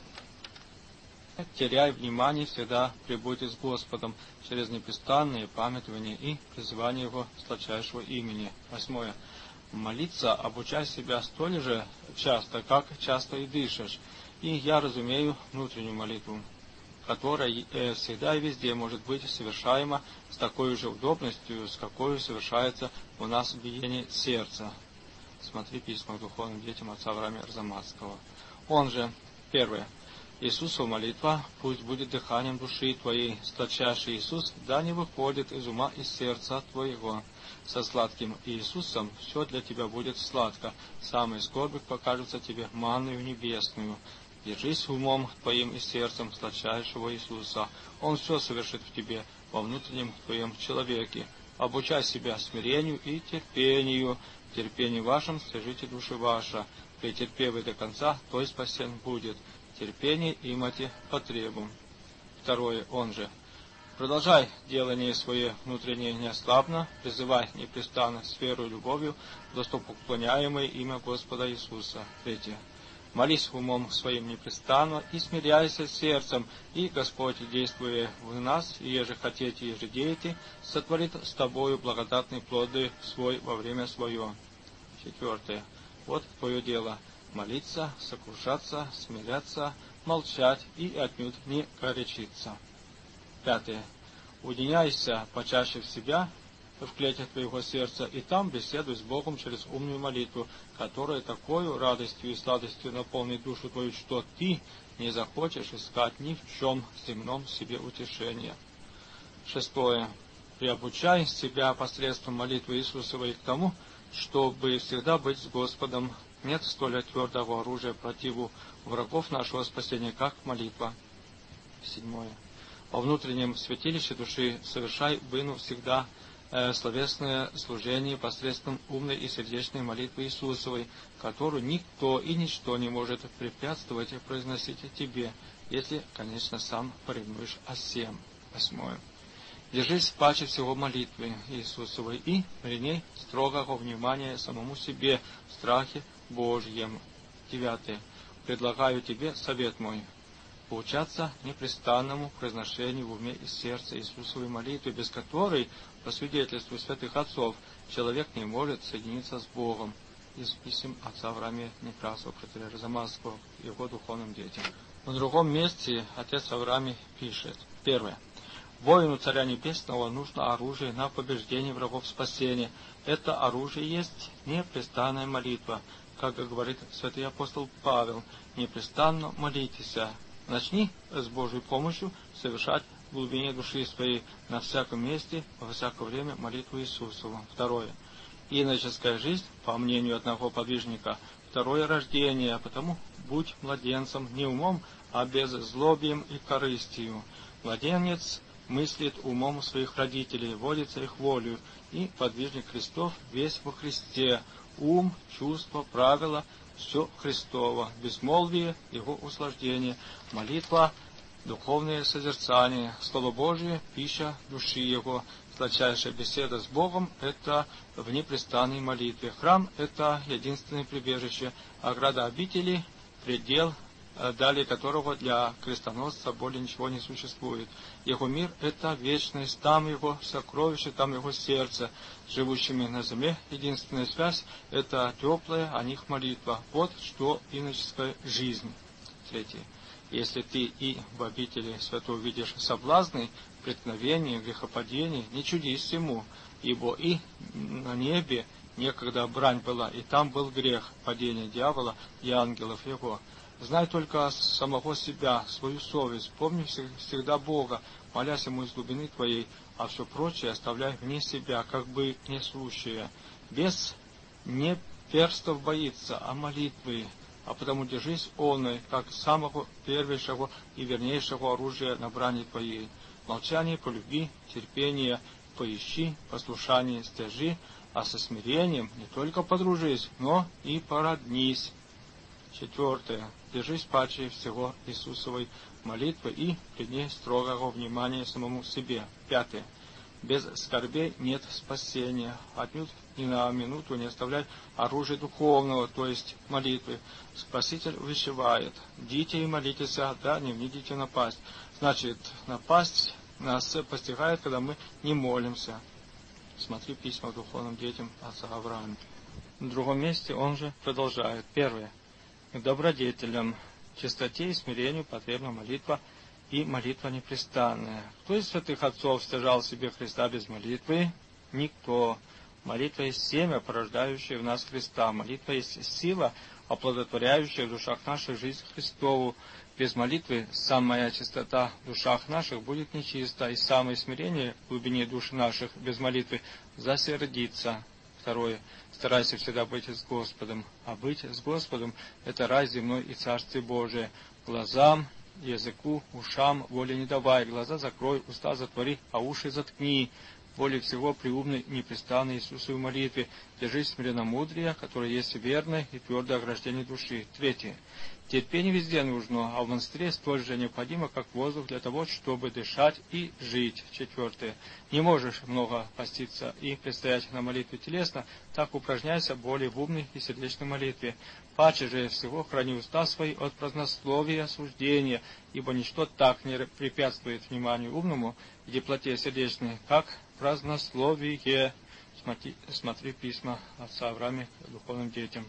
Теряй внимание, всегда пребудьте с Господом через непрестанные памятования и призывание Его сладчайшего имени. Восьмое. Молиться обучай себя столь же часто, как часто и дышишь. И я разумею внутреннюю молитву, которая э, всегда и везде может быть совершаема с такой же удобностью, с какой совершается у нас биение сердца. Смотри письма к духовным детям отца Авраама Арзамасского. Он же, первое. Иисусова молитва пусть будет дыханием души твоей. Сладчайший Иисус да не выходит из ума и сердца твоего. Со сладким Иисусом все для тебя будет сладко. Самый скорбик покажется тебе манную небесную. Держись умом твоим и сердцем сладчайшего Иисуса. Он все совершит в тебе, во внутреннем твоем человеке. Обучай себя смирению и терпению. В терпении вашем стяжите души ваша. Претерпевый до конца, той спасен будет. Терпение имати потребу. Второе, он же. Продолжай делание свое внутреннее неослабно, призывай непрестанно с верой и любовью достопоклоняемое имя Господа Иисуса. Третье. Молись умом своим непрестанно и смиряйся сердцем, и Господь, действуя в нас, и еже хотите, еже деете, сотворит с тобою благодатные плоды свой во время свое. Четвертое. Вот твое дело. Молиться, сокрушаться, смиряться, молчать и отнюдь не горячиться. Пятое. Уединяйся почаще в себя, в клетях твоего сердца, и там беседуй с Богом через умную молитву, которая такой радостью и сладостью наполнит душу твою, что ты не захочешь искать ни в чем земном себе утешения. Шестое. Приобучай себя посредством молитвы Иисусовой к тому, чтобы всегда быть с Господом. Нет столь твердого оружия противу врагов нашего спасения, как молитва. Седьмое. Во внутреннем святилище души совершай выну всегда э, словесное служение посредством умной и сердечной молитвы Иисусовой, которую никто и ничто не может препятствовать и произносить тебе, если, конечно, сам поревнуешь о сем. Восьмое. Держись паче всего молитвы Иисусовой и при строгого внимания самому себе в страхе Божьем. Девятое. Предлагаю тебе совет мой. Поучаться непрестанному произношению в уме и сердце Иисусовой молитвы, без которой, по свидетельству святых отцов, человек не может соединиться с Богом. Из писем отца Авраама Некрасова, протоиерея Арзамасского, его духовным детям. В другом месте отец Авраам пишет. Первое. Воину Царя Небесного нужно оружие на побеждение врагов спасения. Это оружие есть непрестанная молитва. Как говорит святый апостол Павел, непрестанно молитесь. Начни с Божьей помощью совершать в глубине души своей на всяком месте, во всякое время молитву Иисусову. Второе. Иноческая жизнь, по мнению одного подвижника, второе рождение, а потому будь младенцем не умом, а беззлобием и корыстью. Младенец мыслит умом своих родителей, водится их волею, и подвижник Христов весь во Христе. Ум, чувство, правила — все Христово. Безмолвие — его услаждение. Молитва — духовное созерцание. Слово Божие — пища души его. Сладчайшая беседа с Богом — это в непрестанной молитве. Храм — это единственное прибежище. Ограда обители — предел, далее которого для крестоносца более ничего не существует. Его мир — это вечность, там его сокровище, там его сердце. Живущими на земле единственная связь — это теплая о них молитва. Вот что иноческая жизнь. Третье. Если ты и в обители святой видишь соблазны, преткновения, грехопадения, не чудись всему, ибо и на небе некогда брань была, и там был грех, падение дьявола и ангелов его. Знай только самого себя, свою совесть, помни всегда Бога, молясь Ему из глубины твоей, а все прочее оставляй вне себя, как бы несущее. Бес не перстов боится, а молитвы, а потому держись оной, как самого первейшего и вернейшего оружия на брани твоей. Молчание полюби, терпение поищи, послушание стяжи, а со смирением не только подружись, но и породнись. Четвертое. Держись паче всего Иисусовой молитвы и при ней строгого внимания самому себе. Пятое. Без скорбей нет спасения. Отнюдь ни на минуту не оставляй оружие духовного, то есть молитвы. Спаситель увещевает: «Дите и молитесь, да не внидите напасть». Значит, напасть нас постигает, когда мы не молимся. Смотри письма к духовным детям отца Авраама. В другом месте он же продолжает. Первое. К добродетелям, чистоте и смирению потребна молитва и молитва непрестанная. Кто из святых отцов стяжал себе Христа без молитвы? Никто. Молитва есть семя, порождающее в нас Христа. Молитва есть сила, оплодотворяющая в душах наших жизнь Христову. Без молитвы самая чистота в душах наших будет нечиста, и самое смирение в глубине душ наших без молитвы засердится. Второе. Старайся всегда быть с Господом. А быть с Господом – это рай земной и Царствие Божие. Глазам, языку, ушам воли не давай. Глаза закрой, уста затвори, а уши заткни. Более всего приумной непрестанной Иисусовой молитве. Держись смиренно-мудрия, которое есть верное и твердое ограждение души. Третье. Терпение везде нужно, а в монастыре столь же необходимо, как воздух, для того, чтобы дышать и жить. Четвертое. Не можешь много поститься и предстоять на молитве телесно, так упражняйся более в умной и сердечной молитве. Паче же всего храни уста свои от празднословия и осуждения, ибо ничто так не препятствует вниманию умному и теплоте сердечной, как празднословие. Смотри, смотри письма отца Авраама к духовным детям.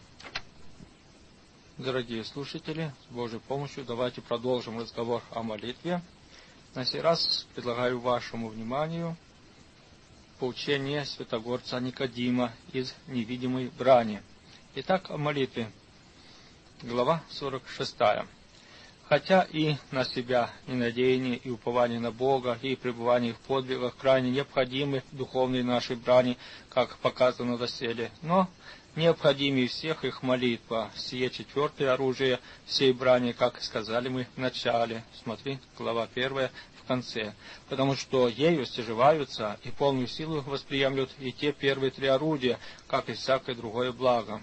Дорогие слушатели, с Божьей помощью давайте продолжим разговор о молитве. На сей раз предлагаю вашему вниманию поучение святогорца Никодима из невидимой брани. Итак, о молитве. Глава сорок шестая. Хотя и на себя ненадеяние и упование на Бога, и пребывание в подвигах крайне необходимы в духовной нашей брани, как показано доселе, но необходимее всех их молитва, сие четвертое оружие всей брани, как сказали мы в начале. Смотри, глава первая в конце. Потому что ею стяжеваются и полную силу восприемлют и те первые три орудия, как и всякое другое благо.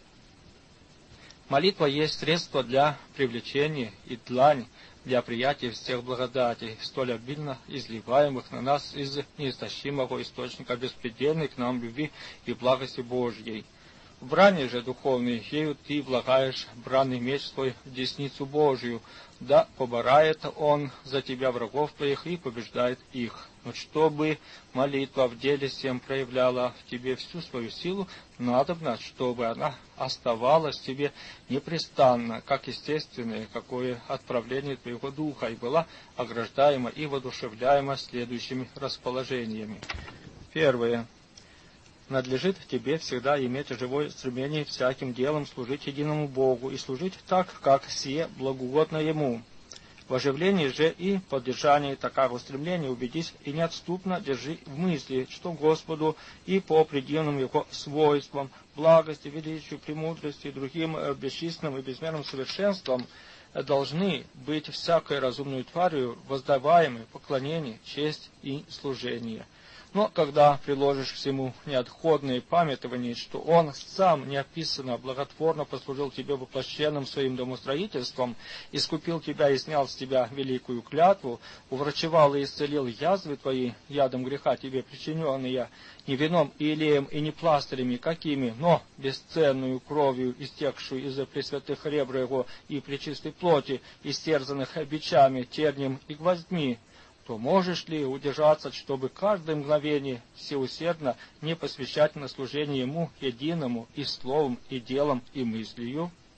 Молитва есть средство для привлечения и длань для приятия всех благодатей, столь обильно изливаемых на нас из неистощимого источника беспредельной к нам любви и благости Божьей. В брани же духовной ею ты влагаешь бранный меч свой в десницу Божию, да поборает он за тебя врагов твоих и побеждает их. Но чтобы молитва в деле всем проявляла в тебе всю свою силу, надобно, чтобы она оставалась в тебе непрестанно, как естественное какое отправление твоего духа, и была ограждаема и воодушевляема следующими расположениями. Первое. Надлежит тебе всегда иметь живое стремление всяким делом служить единому Богу и служить так, как сие благоугодно Ему. В оживлении же и поддержании такого стремления убедись и неотступно держи в мысли, что Господу и по предельным Его свойствам, благости, величию, премудрости и другим бесчисленным и безмерным совершенствам должны быть всякой разумной тварью воздаваемы поклонение, честь и служение. Но когда приложишь всему неотходное памятование, что Он сам неописанно благотворно послужил тебе воплощенным своим домостроительством, искупил тебя и снял с тебя великую клятву, уврачевал и исцелил язвы твои, ядом греха тебе причиненные, не вином и илеем и не пластырями какими, но бесценную кровью, истекшую из пресвятых ребр Его и пречистой плоти, истерзанных бичами, тернием и гвоздьми, то можешь ли удержаться, чтобы каждое мгновение всеусердно не посвящать на служение Ему единому и словом, и делом, и мыслью?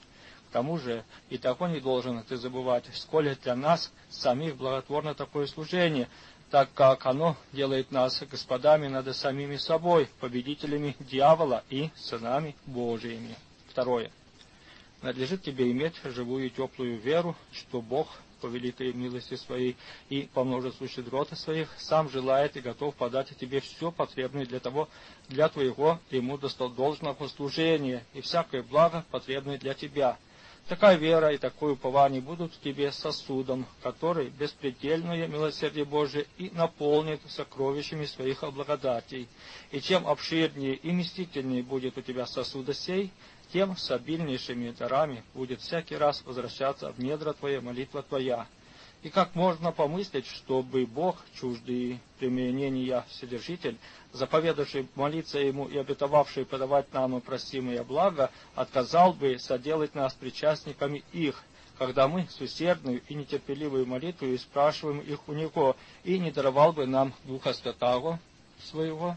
К тому же и того не должен ты забывать, сколь для нас самих благотворно такое служение, так как оно делает нас господами над самими собой, победителями дьявола и сынами Божиими. Второе. Надлежит тебе иметь живую и теплую веру, что Бог, по великой милости своей и по множеству щедроты своих, сам желает и готов подать тебе все потребное для того, для твоего ему должного служения и всякое благо, потребное для тебя. Такая вера и такое упование будут тебе сосудом, который беспредельное милосердие Божие и наполнит сокровищами своих благодатей. И чем обширнее и мстительнее будет у тебя сосуда сей, тем с обильнейшими дарами будет всякий раз возвращаться в недра твоя молитва твоя. И как можно помыслить, чтобы Бог, чуждый применения Вседержитель, заповедавший молиться Ему и обетовавший подавать нам просимое благо, отказал бы соделать нас причастниками их, когда мы с усердную и нетерпеливую молитвой спрашиваем их у Него, и не даровал бы нам Духа Святаго своего?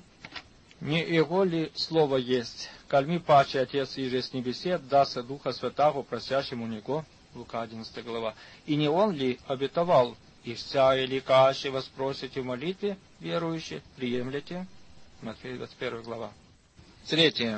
Не Его ли слово есть? Кальми паче Отец иже с небесе даст Духа Святаго просящему Него? Лука одиннадцатая глава. И не Он ли обетовал? И вся или каще вас просите в молитве, верующие, приемлете? Матфея двадцать первая глава. Третье.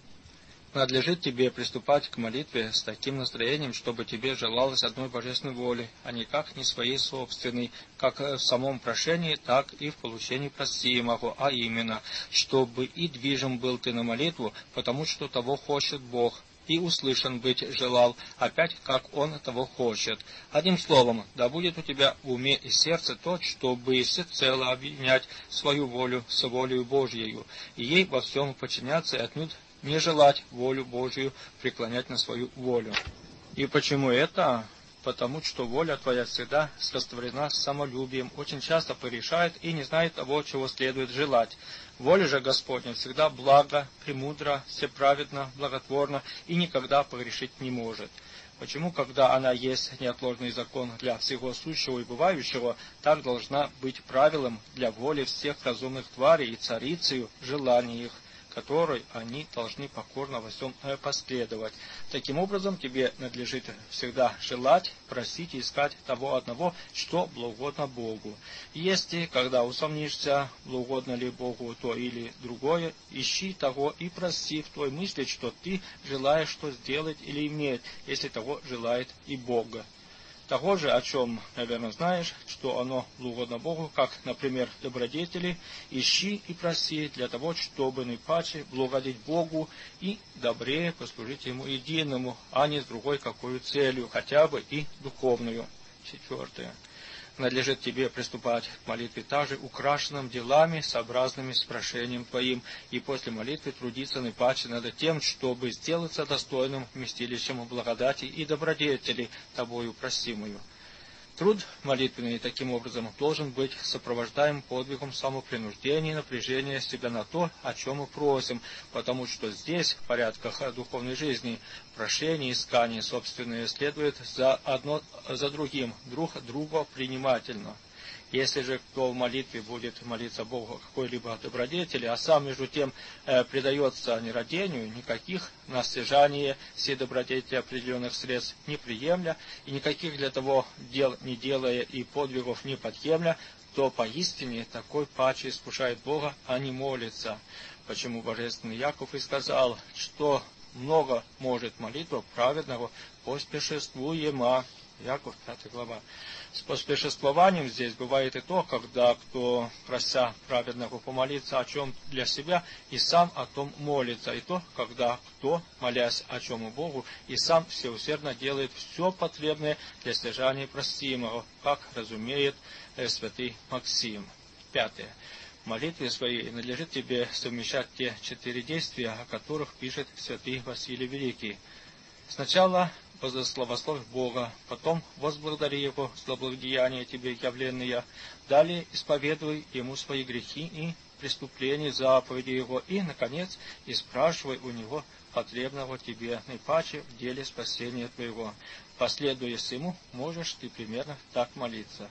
Надлежит тебе приступать к молитве с таким настроением, чтобы тебе желалось одной божественной воли, а никак не своей собственной, как в самом прошении, так и в получении просимого, а именно, чтобы и движим был ты на молитву, потому что того хочет Бог, и услышан быть желал, опять как Он того хочет. Одним словом, да будет у тебя в уме и сердце то, чтобы всецело объединять свою волю с волею Божьею, и ей во всем подчиняться и отнюдь не желать волю Божию преклонять на свою волю. И почему это? Потому что воля твоя всегда растворена самолюбием, очень часто порешает и не знает того, чего следует желать. Воля же Господня всегда благо, премудро, всеправедно, благотворна и никогда погрешить не может. Почему, когда она есть неотложный закон для всего сущего и бывающего, так должна быть правилом для воли всех разумных тварей и царицею желаний их, которой они должны покорно во всем последовать. Таким образом, тебе надлежит всегда желать, просить и искать того одного, что благоугодно Богу. И если, когда усомнишься, благоугодно ли Богу то или другое, ищи того и проси в той мысли, что ты желаешь что сделать или иметь, если того желает и Бог. Того же, о чем, наверное, знаешь, что оно благоугодно Богу, как, например, добродетели, ищи и проси для того, чтобы наипаче благодеть Богу и добрее послужить Ему единому, а не с другой какой целью, хотя бы и духовную. Четвертое. Надлежит тебе приступать к молитве также украшенным делами, сообразными с прошением твоим, и после молитвы трудиться наипаче над тем, чтобы сделаться достойным вместилищем благодати и добродетели тобою просимую. Труд молитвенный таким образом должен быть сопровождаем подвигом самопринуждения и напряжения себя на то, о чем мы просим, потому что здесь, в порядках духовной жизни, прошение и искание собственное следует за одно за другим, друг друга принимательно. Если же кто в молитве будет молиться Богу какой-либо добродетели, а сам между тем э, предается нерадению, никаких на стяжание всей добродетели определенных средств не приемля, и никаких для того дел не делая и подвигов не подъемля, то поистине такой паче искушает Бога, а не молится. Почему божественный Яков и сказал, что много может молитва праведного поспешествуема. Яков, пятая глава. С поспешествованием здесь бывает и то, когда кто, прося праведного помолиться о чем для себя, и сам о том молится, и то, когда кто, молясь о чем Богу, и сам всеусердно делает все потребное для стяжания просимого, как разумеет э, святый Максим. Пятое. В молитве своей надлежит тебе совмещать те четыре действия, о которых пишет святый Василий Великий. Сначала возословословь Бога, потом возблагодари Его за благодеяния тебе явленные, далее исповедуй Ему свои грехи и преступления, заповеди Его, и, наконец, и спрашивай у Него потребного тебе наипаче в деле спасения твоего. Последуя всему, можешь ты примерно так молиться.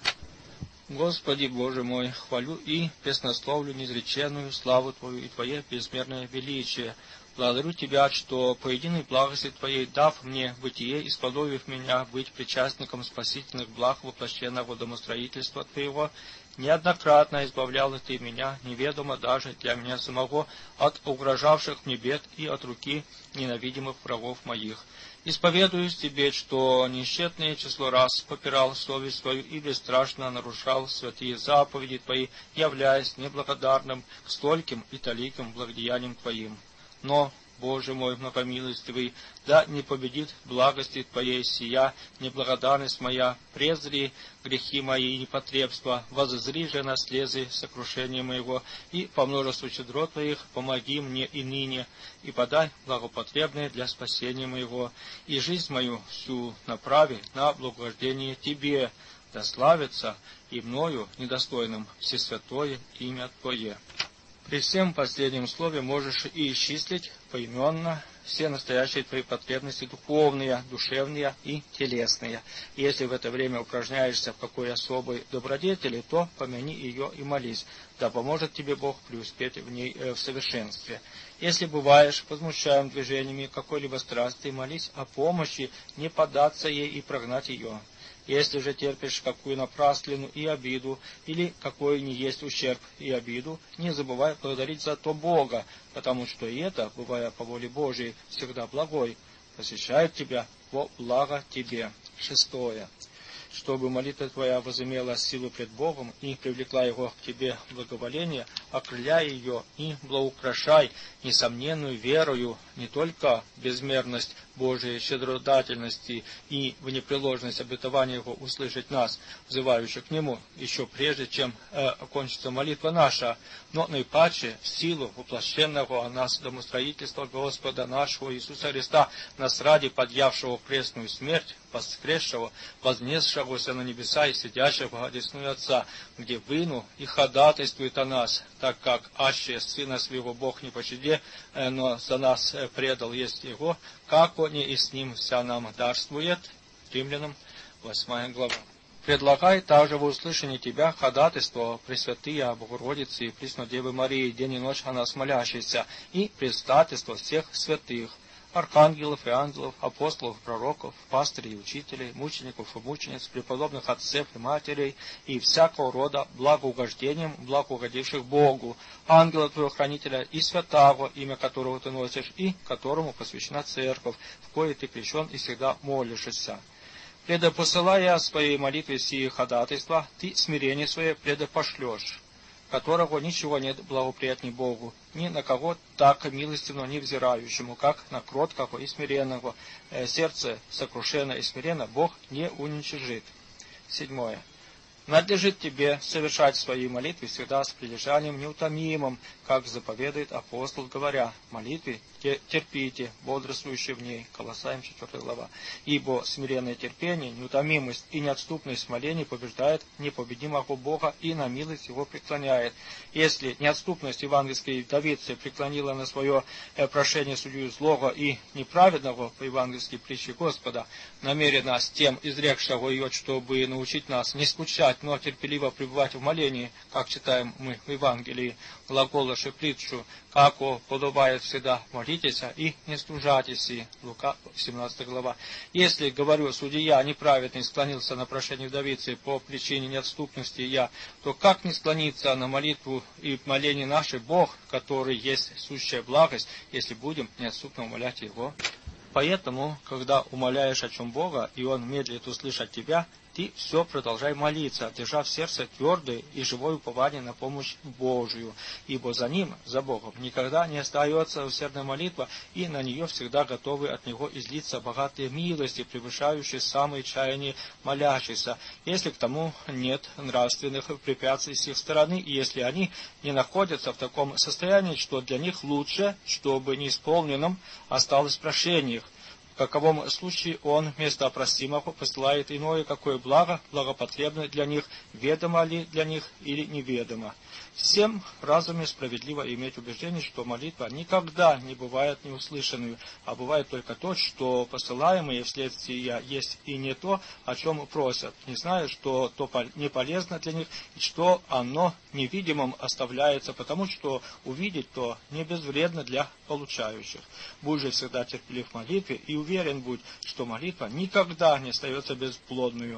Господи Боже мой, хвалю и песнословлю неизреченную славу Твою и Твое безмерное величие. Благодарю Тебя, что по единой благости Твоей, дав мне бытие и сподобив меня быть причастником спасительных благ воплощенного домостроительства Твоего, неоднократно избавлял Ты меня, неведомо даже для меня самого, от угрожавших мне бед и от руки ненавидимых врагов моих. Исповедуюсь Тебе, что несчетное число раз попирал совесть Твою и бесстрашно нарушал святые заповеди Твои, являясь неблагодарным к стольким и таликим благодеяниям Твоим. Но, Боже мой многомилостивый, да не победит благости Твоей сия неблагодарность моя, презри грехи мои и непотребства, воззри же на слезы сокрушения моего, и по множеству щедрот Твоих помоги мне и ныне, и подай благопотребное для спасения моего, и жизнь мою всю направи на благовождение Тебе, да славится и мною недостойным всесвятое имя Твое. При всем последнем слове можешь и исчислить поименно все настоящие твои потребности духовные, душевные и телесные. Если в это время упражняешься в какой особой добродетели, то помяни ее и молись, да поможет тебе Бог преуспеть в ней э, в совершенстве. Если бываешь возмущаем движениями какой-либо страсти, молись о помощи, не поддаться ей и прогнать ее. Если же терпишь какую напраслину и обиду, или какой не есть ущерб и обиду, не забывай благодарить за то Бога, потому что и это, бывая по воле Божией, всегда благой, посещает тебя во благо тебе. Шестое. Чтобы молитва твоя возымела силу пред Богом и привлекла Его к тебе благоволение, окрыляй ее и благоукрашай несомненную верою не только безмерность Божией щедродательности и в непреложность обетования Его услышать нас, взывающих к Нему, еще прежде, чем э, окончится молитва наша, но наипаче в силу воплощенного о нас домостроительства Господа нашего Иисуса Христа, нас ради подъявшего в крестную смерть, воскресшего, вознесшегося на небеса и сидящего одесную Отца, где выну и ходатайствует о нас, так как аще Сына Своего Бог не пощаде, но за нас предал есть Его, как Он и с Ним вся нам дарствует. Римлянам восьмая глава. Предлагай также во услышании Тебя ходатайство Пресвятые Богородицы и Преснодевы Марии, день и ночь о нас молящейся, и предстательство всех святых, архангелов и ангелов, апостолов, пророков, пастырей и учителей, мучеников и мучениц, преподобных отцев и матерей, и всякого рода благоугождением, благоугодивших Богу, ангела Твоего хранителя и святаго, имя которого Ты носишь, и которому посвящена церковь, в коей Ты крещен и всегда молишься. Предопосылая своей молитве сии ходатайства, Ты смирение свое предопошлешь, которого ничего нет благоприятней Богу, ни на кого так милостивно не взирающему, как на кроткого и смиренного, э, сердце сокрушенно и смиренно Бог не уничижит. Седьмое. Надлежит тебе совершать свои молитвы всегда с прилежанием неутомимым, как заповедует апостол, говоря: молитвы терпите, бодрствующие в ней. Колоссаям четвёртая глава. Ибо смиренное терпение, неутомимость и неотступность молений побеждает непобедимого Бога и на милость Его преклоняет. Если неотступность евангельской вдовицы преклонила на свое прошение судью злого и неправедного по евангельской притче Господа, намеренно с тем изрекшего ее, чтобы научить нас не скучать, но терпеливо пребывать в молении, как читаем мы в Евангелии, глаголоши притчу, како подобает всегда молитесь и не стужайтесь. Лука семнадцатая глава. Если, говорю, судья неправедный склонился на прошение вдовицы по причине неотступности я, то как не склониться на молитву и моление наше Бог, который есть сущая благость, если будем неотступно умолять Его? Поэтому, когда умоляешь о чем Бога, и Он медлит услышать тебя, ты все продолжай молиться, держа в сердце твердое и живое упование на помощь Божию, ибо за Ним, за Богом, никогда не остается усердная молитва, и на нее всегда готовы от Него излиться богатые милости, превышающие самые чаяния молящихся, если к тому нет нравственных препятствий с их стороны, и если они не находятся в таком состоянии, что для них лучше, чтобы неисполненным осталось прошение их. В каковом случае Он вместо опростимого посылает иное какое благо, благопотребное для них, ведомо ли для них или неведомо. Всем в разуме справедливо иметь убеждение, что молитва никогда не бывает неуслышанной, а бывает только то, что посылаемые вследствие есть и не то, о чем просят, не зная, что то не полезно для них, и что оно невидимым оставляется, потому что увидеть то не безвредно для получающих. Будь же всегда терпелив в молитве и уверен будь, что молитва никогда не остается бесплодную.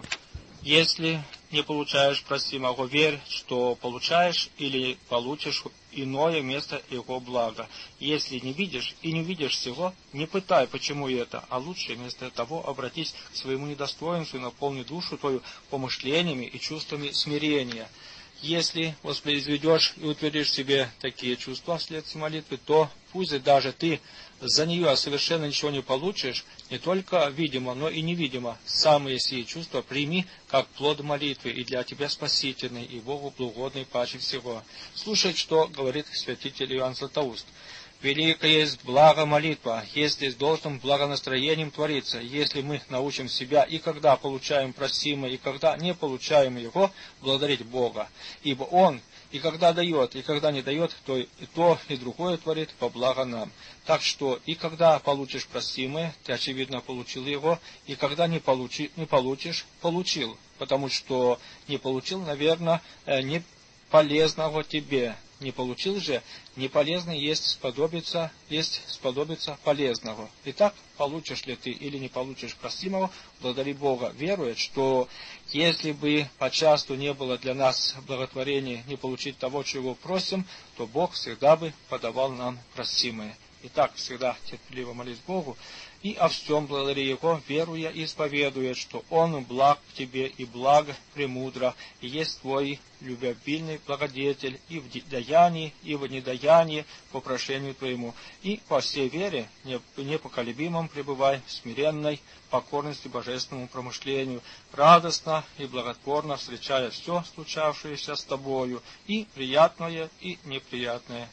Если не получаешь просимого, верь, что получаешь или получишь иное место его блага. Если не видишь и не видишь всего, не пытай, почему это, а лучше вместо того обратись к своему недостоинству и наполни душу твою помышлениями и чувствами смирения. Если воспроизведешь и утвердишь в себе такие чувства вследствие молитвы, то пусть даже ты за нее совершенно ничего не получишь, не только видимо, но и невидимо. Самые сии чувства прими как плод молитвы, и для тебя спасительный, и Богу благугодный паче всего. Слушай, что говорит святитель Иоанн Златоуст. Великое есть благо молитва, если с должным благонастроением творится, если мы научим себя и когда получаем просимое, и когда не получаем его, благодарить Бога. Ибо Он и когда дает, и когда не дает, то и то, и другое творит по благо нам. Так что и когда получишь просимое, ты очевидно получил его, и когда не, получи, не получишь, получил, потому что не получил, наверное, не полезного тебе. Не получил же, не полезно есть сподобиться, есть сподобиться полезного. Итак, получишь ли ты или не получишь просимого, благодари Бога, веруя, что если бы почасту не было для нас благотворения не получить того, чего просим, то Бог всегда бы подавал нам просимое. Итак, всегда терпеливо молись Богу, и о всем благодари Его, веруя и исповедуя, что Он благ к тебе и благ премудро, и есть твой любвеобильный благодетель и в даянии, и в недаянии по прошению твоему, и по всей вере непоколебимом пребывай в смиренной покорности божественному промышлению, радостно и благотворно встречая все случавшееся с тобою, и приятное, и неприятное.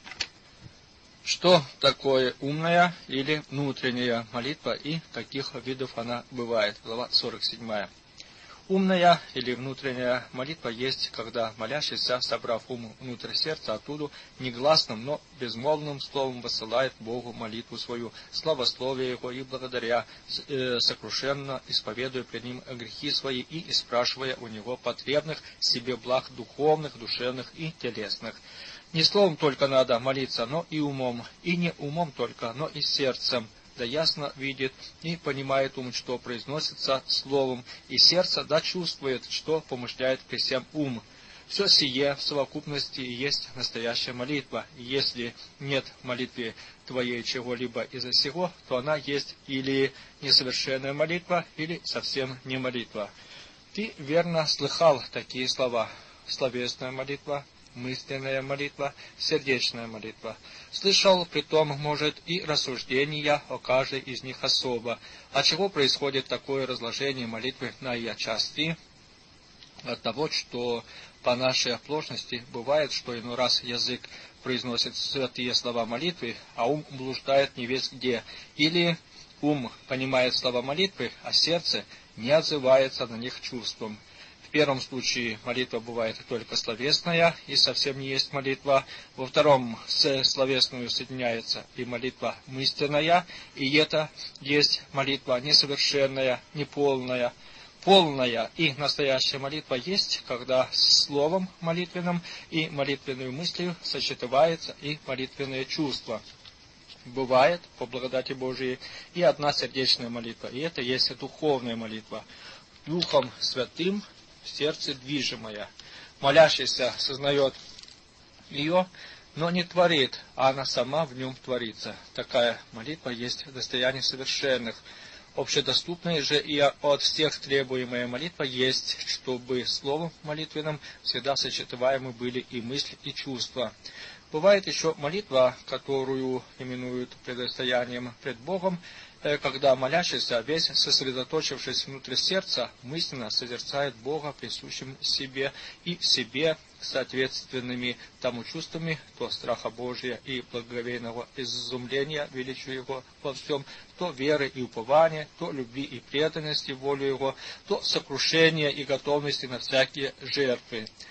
Что такое умная или внутренняя молитва и каких видов она бывает? Глава сорок семь. Умная или внутренняя молитва есть, когда молящийся, собрав ум внутрь сердца, оттуда негласным, но безмолвным словом высылает Богу молитву свою, славословие Его и благодаря, э, сокрушенно исповедуя пред Ним грехи свои и спрашивая у Него потребных себе благ духовных, душевных и телесных. Не словом только надо молиться, но и умом, и не умом только, но и сердцем, да ясно видит и понимает ум, что произносится словом, и сердце да чувствует, что помышляет при всем ум. Все сие в совокупности есть настоящая молитва, и если нет в молитве твоей чего-либо из-за сего, то она есть или несовершенная молитва, или совсем не молитва. Ты верно слыхал такие слова: словесная молитва, мысленная молитва, сердечная молитва. Слышал, притом, может, и рассуждения о каждой из них особо. От чего происходит такое разложение молитвы на ее части? От того, что по нашей оплошности бывает, что иной раз язык произносит святые слова молитвы, а ум блуждает не весь где. Или ум понимает слова молитвы, а сердце не отзывается на них чувством. В первом случае молитва бывает только словесная, и совсем не есть молитва. Во втором с словесную соединяется и молитва мысленная, и это есть молитва несовершенная, неполная. Полная и настоящая молитва есть, когда с словом молитвенным и молитвенной мыслью сочетывается и молитвенное чувство. Бывает, по благодати Божией, и одна сердечная молитва, и это есть духовная молитва. Духом Святым в сердце движимая. Молящийся сознает ее, но не творит, а она сама в нем творится. Такая молитва есть достояние совершенных. Общедоступная же и от всех требуемая молитва есть, чтобы словом молитвенным всегда сочетаемы были и мысль, и чувства. Бывает еще молитва, которую именуют предстоянием пред Богом, когда молящийся, весь сосредоточившись внутрь сердца, мысленно созерцает Бога, присущим себе и в себе соответственными тому чувствами, то страха Божия и благоговейного изумления величию Его во всем, то веры и упования, то любви и преданности волю Его, то сокрушения и готовности на всякие жертвы.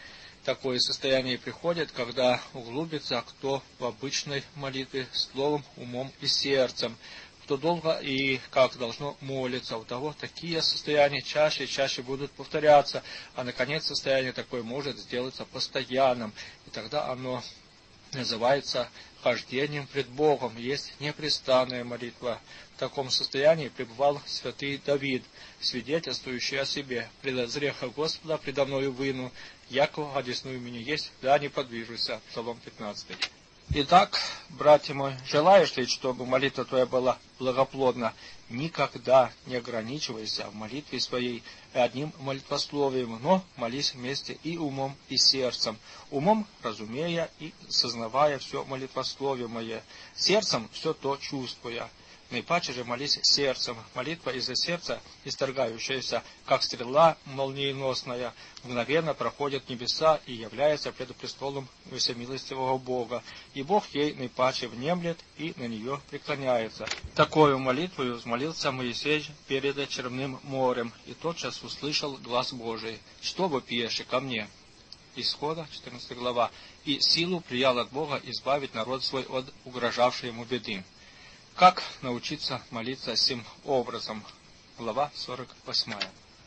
такое состояние приходит, когда углубится кто в обычной молитве словом, умом и сердцем, кто долго и как должно молиться. У того такие состояния чаще и чаще будут повторяться, а наконец состояние такое может сделаться постоянным, и тогда оно называется хождением пред Богом, есть непрестанная молитва. В таком состоянии пребывал святый Давид, свидетельствующий о себе: «Предозреха Господа предо мною выну, яко одесную меня есть, да не подвижуся». Псалом пятнадцатый. Итак, братья мои, желаешь ли, чтобы молитва твоя была благоплодна, никогда не ограничивайся в молитве своей одним молитвословием, но молись вместе и умом, и сердцем. Умом разумея и сознавая все молитвословимое, сердцем все то чувствуя. Наипаче же молись сердцем. Молитва из-за сердца, исторгающаяся, как стрела молниеносная, мгновенно проходит небеса и является пред престолом всемилостивого Бога. И Бог ей наипаче внемлет и на нее преклоняется. Такою молитвою взмолился Моисей перед Черным морем, и тотчас услышал глас Божий: «Что вопиешь ко мне?» Исхода, четырнадцатая глава. «И силу приял от Бога избавить народ свой от угрожавшей ему беды». Как научиться молиться сим образом? Глава сорок восьмая.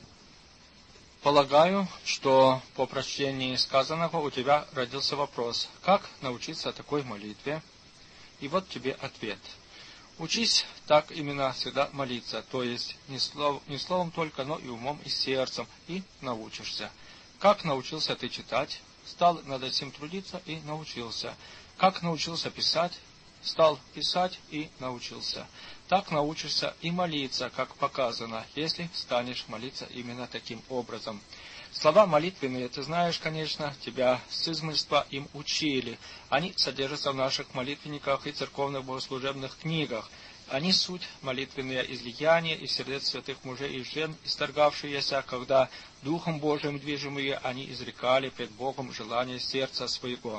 Полагаю, что по прочтении сказанного у тебя родился вопрос: как научиться такой молитве? И вот тебе ответ. Учись так именно всегда молиться, то есть не, слов, не словом только, но и умом, и сердцем, и научишься. Как научился ты читать? Стал над этим трудиться и научился. Как научился писать? Стал писать и научился. Так научишься и молиться, как показано, если станешь молиться именно таким образом. Слова молитвенные, ты знаешь, конечно, тебя с измольства им учили. Они содержатся в наших молитвенниках и церковных богослужебных книгах. Они суть молитвенные излияния из сердец святых мужей и жен, исторгавшиеся, когда Духом Божиим движимые они изрекали пред Богом желание сердца своего.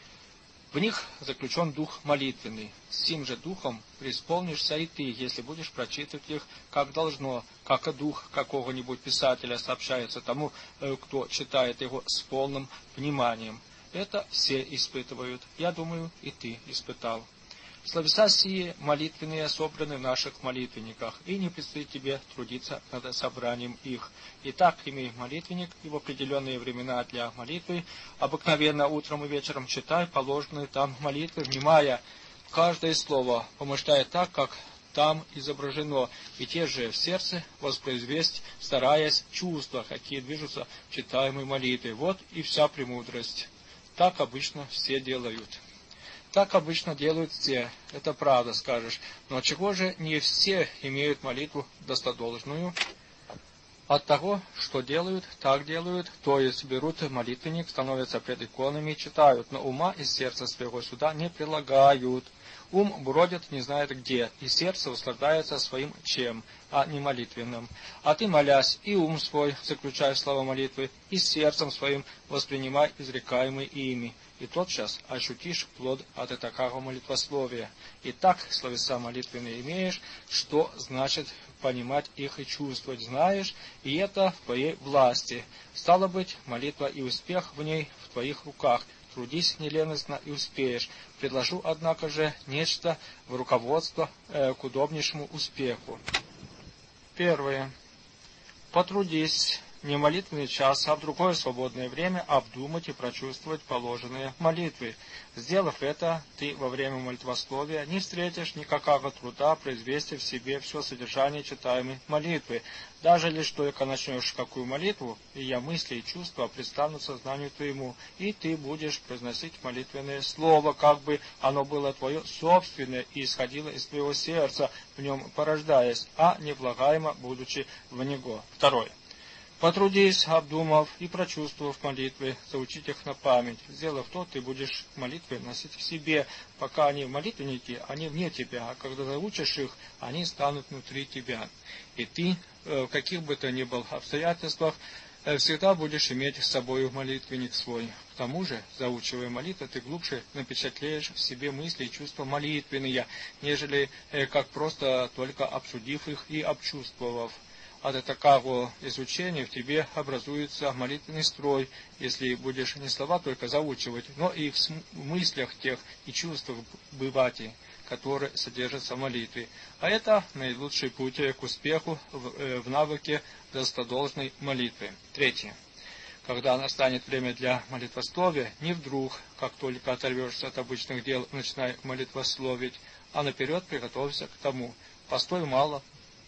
В них заключен дух молитвенный. С сим же духом преисполнишься и ты, если будешь прочитывать их как должно, как и дух какого-нибудь писателя сообщается тому, кто читает его с полным вниманием. Это все испытывают. Я думаю, и ты испытал. Словеса сии молитвенные собраны в наших молитвенниках, и не предстоит тебе трудиться над собранием их. Итак, имей молитвенник, и в определенные времена для молитвы, обыкновенно утром и вечером читай положенные там молитвы, внимая каждое слово, помышляя так, как там изображено, и те же в сердце воспроизвесть, стараясь чувства, какие движутся в читаемой молитве. Вот и вся премудрость. Так обычно все делают. Так обычно делают все, это правда, скажешь. Но чего же не все имеют молитву достодолжную? От того, что делают, так делают, то есть берут молитвенник, становятся пред иконами и читают, но ума из сердца своего сюда не прилагают. Ум бродит не знает где, и сердце услаждается своим чем, а не молитвенным. А ты, молясь, и ум свой заключай в слова молитвы, и сердцем своим воспринимай изрекаемые ими, и тотчас ощутишь плод от такого молитвословия. И так словеса молитвенные имеешь, что значит понимать их и чувствовать знаешь, и это в твоей власти. Стало быть, молитва и успех в ней в твоих руках. Трудись неленостно и успеешь. Предложу, однако же, нечто в руководство э, к удобнейшему успеху. Первое. Потрудись не в молитвенный час, а в другое свободное время обдумать и прочувствовать положенные молитвы. Сделав это, ты во время молитвословия не встретишь никакого труда произвести в себе все содержание читаемой молитвы. Даже лишь только начнешь какую молитву, и я мысли и чувства предстанут сознанию твоему, и ты будешь произносить молитвенное слово, как бы оно было твое собственное и исходило из твоего сердца, в нем порождаясь, а не влагаемо, будучи в него. Второе. Потрудись, обдумав и прочувствовав молитвы, заучить их на память. Сделав то, ты будешь молитвы носить в себе. Пока они в молитвеннике, они вне тебя, а когда заучишь их, они станут внутри тебя. И ты, в каких бы то ни было обстоятельствах, всегда будешь иметь с собой молитвенник свой. К тому же, заучивая молитвы, ты глубже напечатлеешь в себе мысли и чувства молитвенные, нежели как просто только обсудив их и обчувствовав. от такого изучения в тебе образуется молитвенный строй, если будешь не слова только заучивать, но и в мыслях тех и чувствах бывать, которые содержатся в молитве. А это наилучший путь к успеху в, в навыке достодолжной молитвы. Третье. Когда настанет время для молитвословия, не вдруг, как только оторвешься от обычных дел, начинай молитвословить, а наперед приготовься к тому. Постой мало,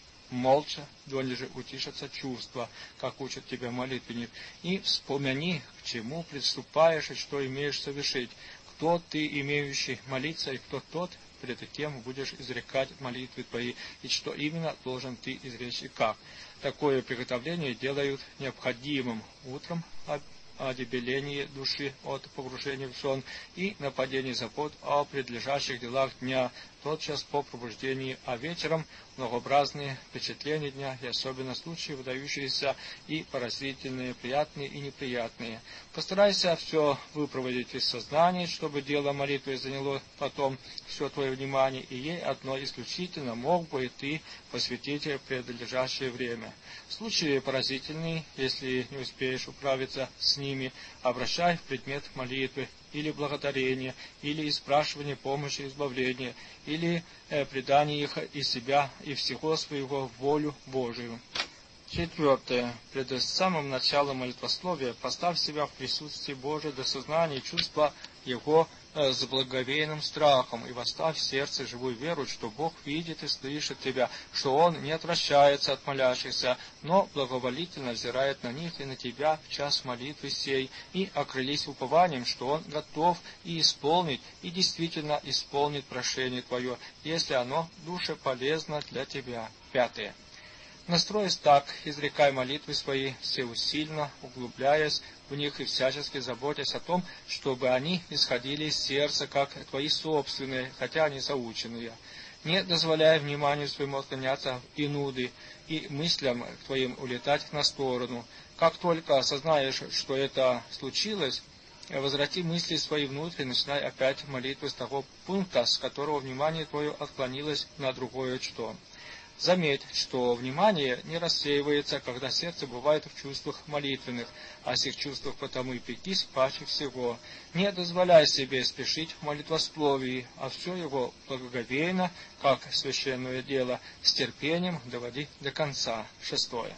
молча, доли же утишатся чувства, как учит тебя молитвенник, и вспомни, к чему приступаешь и что имеешь совершить, кто ты, имеющий молиться, и кто тот, пред кем будешь изрекать молитвы твои, и что именно должен ты изречь и как. Такое приготовление делают необходимым утром о дебелении души от погружения в сон и нападении забот о предлежащих делах дня, тотчас по пробуждении, а вечером многообразные впечатления дня и особенно случаи, выдающиеся и поразительные, приятные и неприятные. Постарайся все выпроводить из сознания, чтобы дело молитвы заняло потом все твое внимание, и ей одно исключительно мог бы и ты посвятить предлежащее время. Случаи поразительные, если не успеешь управиться с ними, обращай в предмет молитвы, или благодарения, или спрашивания помощи, избавления, или э, предания их и себя, и всего своего в волю Божию. Четвертое. Пред самым началом молитвословия поставь себя в присутствии Божия до сознания и чувства Его э, с благоговейным страхом, и восставь в сердце живую веру, что Бог видит и слышит тебя, что Он не отвращается от молящихся, но благоволительно взирает на них и на тебя в час молитвы сей, и окрылись упованием, что Он готов и исполнит, и действительно исполнит прошение твое, если оно душе полезно для тебя. Пятое. Настроясь так, изрекай молитвы свои всеусильно, углубляясь в них и всячески заботясь о том, чтобы они исходили из сердца, как твои собственные, хотя они заученные. Не дозволяй вниманию своему отклоняться и нуды, и мыслям твоим улетать на сторону. Как только осознаешь, что это случилось, возврати мысли свои внутрь и начинай опять молитву с того пункта, с которого внимание твое отклонилось на другое что. Заметь, что внимание не рассеивается, когда сердце бывает в чувствах молитвенных, а сих чувствах потому и пекись паче всего. Не дозволяй себе спешить в молитвословии, а все его благоговейно, как священное дело, с терпением доводи до конца. Шестое.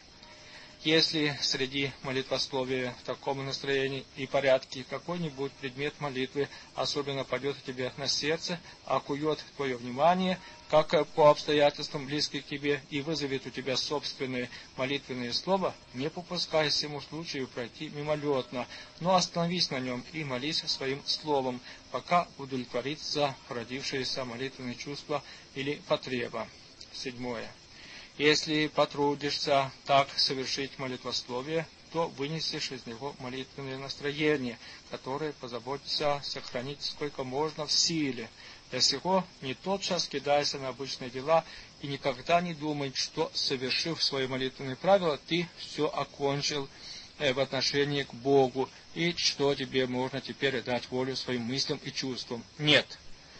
Если среди молитвословия в таком настроении и порядке какой-нибудь предмет молитвы особенно пойдет к тебе на сердце, окует твое внимание, как по обстоятельствам близкие к тебе, и вызовет у тебя собственные молитвенные слова, не попускай всему случаю пройти мимолетно, но остановись на нем и молись своим словом, пока удовлетворится породившееся молитвенное чувство или потреба. Седьмое. Если потрудишься так совершить молитвословие, то вынесешь из него молитвенное настроение, которое позаботится сохранить сколько можно в силе. Для сего не тотчас кидайся на обычные дела и никогда не думай, что, совершив свои молитвенные правила, ты все окончил в отношении к Богу, и что тебе можно теперь дать волю своим мыслям и чувствам. Нет.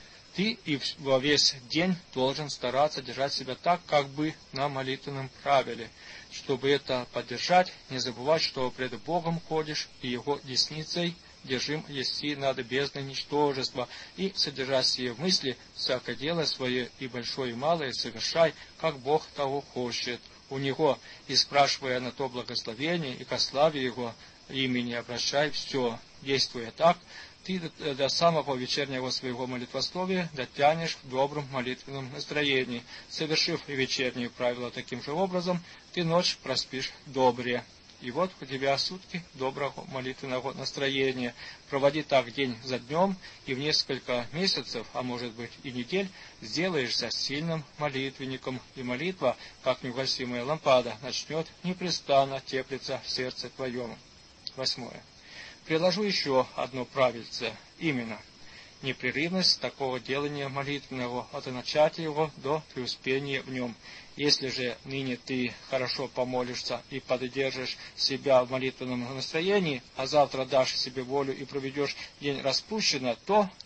Ты и во весь день должен стараться держать себя так, как бы на молитвенном правиле. Чтобы это поддержать, не забывай, что пред Богом ходишь, и Его десницей держим еси над бездной ничтожества, и, содержа сие в мысли, всякое дело свое и большое и малое совершай, как Бог того хочет у Него, и спрашивая на то благословение и ко славе Его имени обращай все, действуя так, ты до самого вечернего своего молитвословия дотянешь в добром молитвенном настроении. Совершив вечерние правила таким же образом, ты ночь проспишь добре. И вот у тебя сутки доброго молитвенного настроения. Проводи так день за днем, и в несколько месяцев, а может быть и недель, сделаешься сильным молитвенником, и молитва, как неугасимая лампада, начнет непрестанно теплиться в сердце твоем. Восьмое. Приложу еще одно правильце, именно непрерывность такого делания молитвенного от начатия его до преуспения в нем. Если же ныне ты хорошо помолишься и поддержишь себя в молитвенном настроении, а завтра дашь себе волю и проведешь день распущенно, то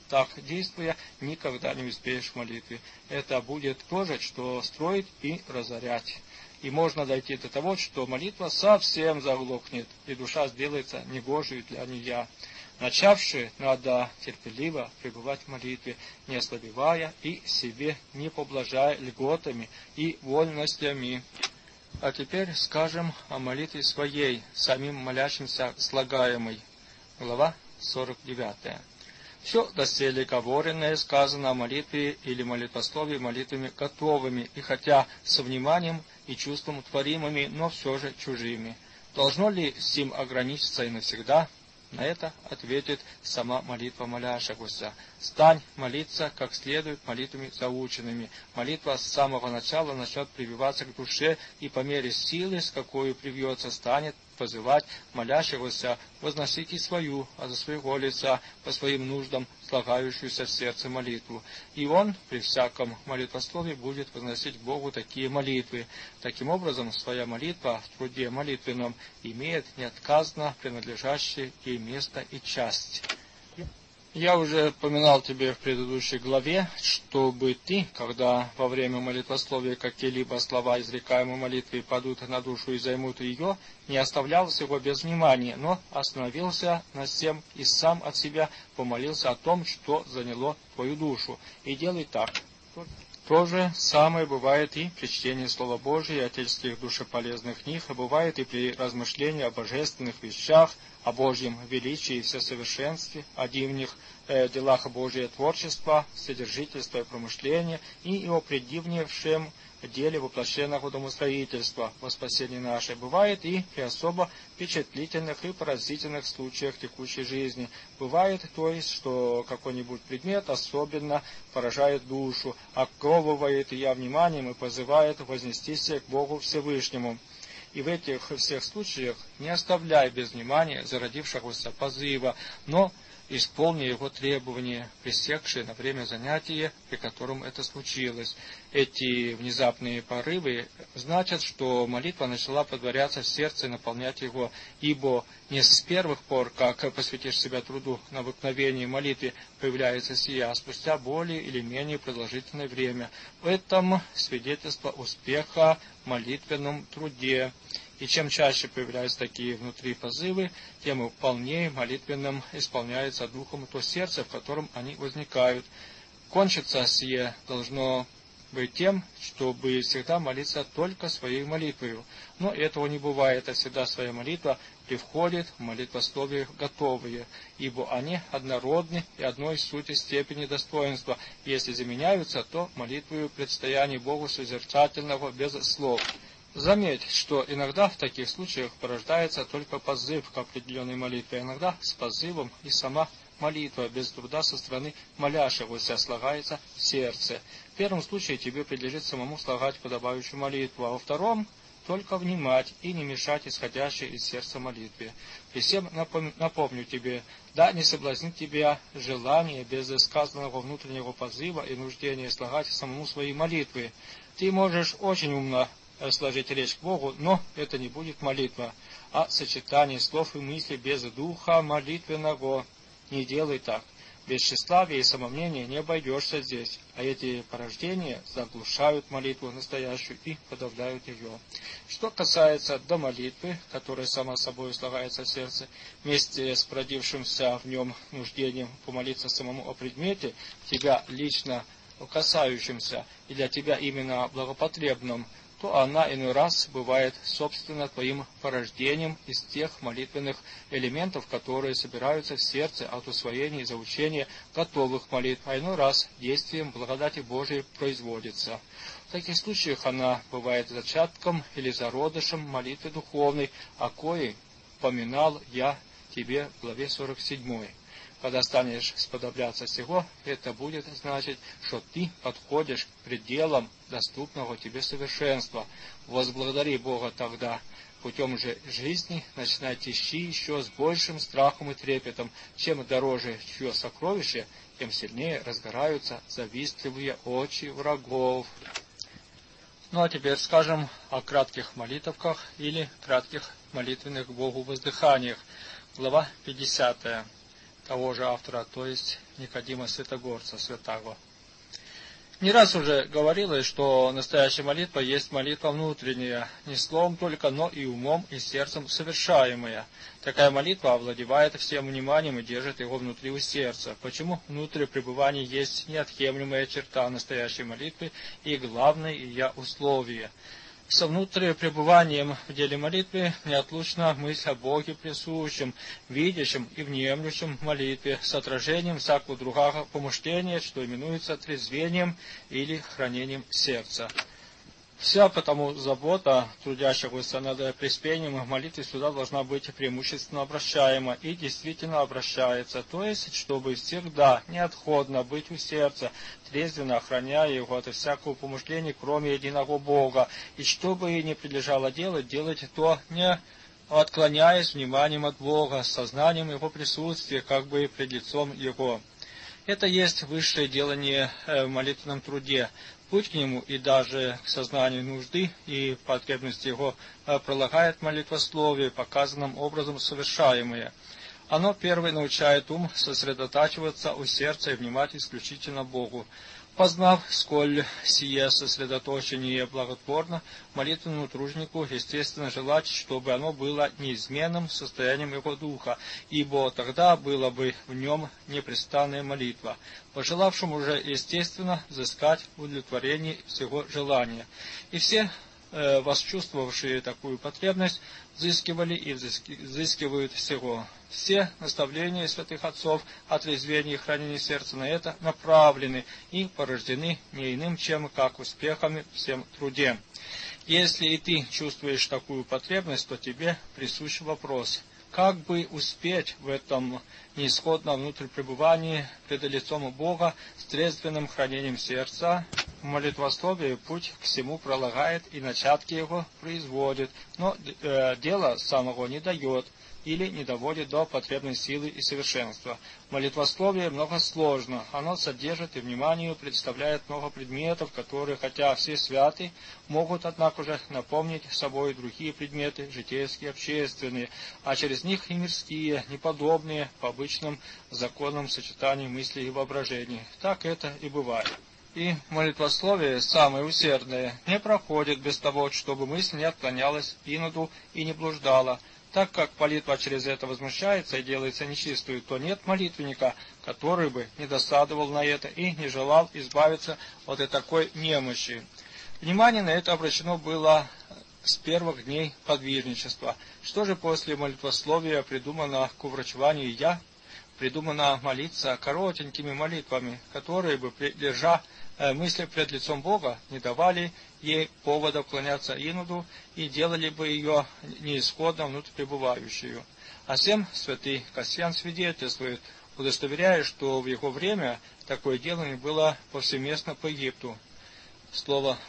Так действуя, никогда не успеешь в молитве. Это будет то же, что строить и разорять. И можно дойти до того, что молитва совсем заглохнет, и душа сделается негожей для нее. Начавши, надо терпеливо пребывать в молитве, не ослабевая и себе не поблажая льготами и вольностями. А теперь скажем о молитве своей, самим молящимся слагаемой. Глава сорок девятая. Все доселе говоренное сказано о молитве или молитвословии молитвами готовыми, и хотя со вниманием и чувством творимыми, но все же чужими. Должно ли сим ограничиться и навсегда? На это ответит сама молитва молящегося. Стань молиться как следует молитвами заученными. Молитва с самого начала начнет прививаться к душе, и по мере силы, с какой привьется, станет позывать молящегося возносить и свою, а за своего лица по своим нуждам слагающуюся в сердце молитву. И он при всяком молитвословии будет возносить к Богу такие молитвы. Таким образом, своя молитва в труде молитвенном имеет неотказно принадлежащее ей место и часть. Я уже упоминал тебе в предыдущей главе, чтобы ты, когда во время молитвословия какие-либо слова изрекаемой молитвы падут на душу и займут ее, не оставлял всего без внимания, но остановился над всем и сам от себя помолился о том, что заняло твою душу. И делай так. То же самое бывает и при чтении Слова Божия и отеческих душеполезных книг, а бывает и при размышлении о божественных вещах, о Божьем величии и всесовершенстве, о дивных э, делах Божия творчества, содержительства и промышления, и о предивнейшем деле воплощенного домостроительства во спасении наше. Бывает и при особо впечатлительных и поразительных случаях текущей жизни. Бывает, то есть, что какой-нибудь предмет особенно поражает душу, оковывает ее вниманием и позывает вознестись к Богу Всевышнему. И в этих всех случаях не оставляй без внимания зародившегося позыва, но исполни его требования, пресекшие на время занятия, при котором это случилось. Эти внезапные порывы значат, что молитва начала подворяться в сердце и наполнять его, ибо не с первых пор, как посвятишь себя труду на обыкновении молитве, появляется сия, а спустя более или менее продолжительное время. В этом свидетельство успеха в молитвенном труде. И чем чаще появляются такие внутри позывы, тем полнее молитвенным исполняется духом то сердце, в котором они возникают. Кончиться сие должно быть тем, чтобы всегда молиться только своей молитвою. Но этого не бывает, а всегда своя молитва привходит в молитвословие готовые, ибо они однородны и одной сути степени достоинства. Если заменяются, то молитвою предстояние Богу созерцательного без слов. Заметь, что иногда в таких случаях порождается только позыв к определенной молитве, а иногда с позывом и сама молитва без труда со стороны молящегося слагается в сердце. В первом случае тебе прилежит самому слагать подобающую молитву, а во втором только внимать и не мешать исходящей из сердца молитве. И всем напомню тебе, да не соблазнит тебя желание без сказанного внутреннего позыва и нуждения слагать самому свои молитвы. Ты можешь очень умно сложить речь к Богу, но это не будет молитва, а сочетание слов и мыслей без духа молитвенного. Не делай так. Без тщеславия и самомнения не обойдешься здесь, а эти порождения заглушают молитву настоящую и подавляют ее. Что касается до молитвы, которая сама собой слагается в сердце, вместе с породившимся в нем нуждением помолиться самому о предмете, тебя лично касающимся и для тебя именно благопотребным, то она иной раз бывает собственно твоим порождением из тех молитвенных элементов, которые собираются в сердце от усвоения и заучения готовых молитв, а иной раз действием благодати Божией производится. В таких случаях она бывает зачатком или зародышем молитвы духовной, о коей поминал я тебе в главе сорок седьмой. Когда станешь сподобляться всего, это будет значить, что ты подходишь к пределам доступного тебе совершенства. Возблагодари Бога тогда. Путем же жизни начинай тещи еще с большим страхом и трепетом. Чем дороже чье сокровище, тем сильнее разгораются завистливые очи врагов. Ну а теперь скажем о кратких молитвах или кратких молитвенных Богу воздыханиях. Глава пятидесятая. того же автора, то есть Никодима Святогорца, святаго. Не раз уже говорилось, что настоящая молитва есть молитва внутренняя, не словом только, но и умом и сердцем совершаемая. Такая молитва овладевает всем вниманием и держит его внутри у сердца. Почему внутреннее пребывание есть неотъемлемая черта настоящей молитвы и главное ее условие? Со внутренним пребыванием в деле молитвы неотлучна мысль о Боге присущем, видящем и внемлющем в молитве, с отражением всякого другого помышления, что именуется трезвением или хранением сердца. Вся потому забота трудящегося над приспением в молитве сюда должна быть преимущественно обращаема и действительно обращается, то есть, чтобы всегда неотходно быть у сердца, трезвенно охраняя его от всякого помышления, кроме единого Бога, и что бы и не прилежало делать, делать то не отклоняясь вниманием от Бога, сознанием Его присутствия, как бы пред лицом Его. Это есть высшее делание в молитвенном труде. Путь к нему и даже к сознанию нужды и потребности его пролагает молитвословие, показанным образом совершаемое. Оно первое научает ум сосредотачиваться у сердца и внимать исключительно Богу. Познав, сколь сие сосредоточение благотворно, молитвенному тружнику естественно желать, чтобы оно было неизменным состоянием его духа, ибо тогда была бы в нем непрестанная молитва. Пожелавшему же естественно взыскать удовлетворение всего желания. И все э, восчувствовавшие такую потребность взыскивали и взыскивают всего. Все наставления святых отцов о трезвении и хранении сердца на это направлены и порождены не иным чем, как успехами в всем труде. Если и ты чувствуешь такую потребность, то тебе присущ вопрос, как бы успеть в этом неисходном внутрипребывании пред лицом Бога с трезвенным хранением сердца. В молитвословии путь к всему пролагает и начатки его производит, но э, дело самого не дает или не доводит до потребной силы и совершенства. Молитвословие многосложно, оно содержит и вниманию представляет много предметов, которые, хотя все святы, могут, однако же, напомнить собой другие предметы, житейские, общественные, а через них и мирские, неподобные по обычным законам сочетаний мыслей и воображений. Так это и бывает. И молитвословие, самое усердное, не проходит без того, чтобы мысль не отклонялась иноду и не блуждала. Так как молитва через это возмущается и делается нечистую, то нет молитвенника, который бы не досадовал на это и не желал избавиться от этой такой немощи. Внимание на это обращено было с первых дней подвижничества. Что же после молитвословия придумано к уврачеванию «я»? Придумано молиться коротенькими молитвами, которые бы, держа мысли пред лицом Бога, не давали ей повода уклоняться иноду и делали бы ее неисходно внутрипребывающую. А всем святый Кассиан свидетельствует, удостоверяя, что в его время такое делание было повсеместно по Египту. Слово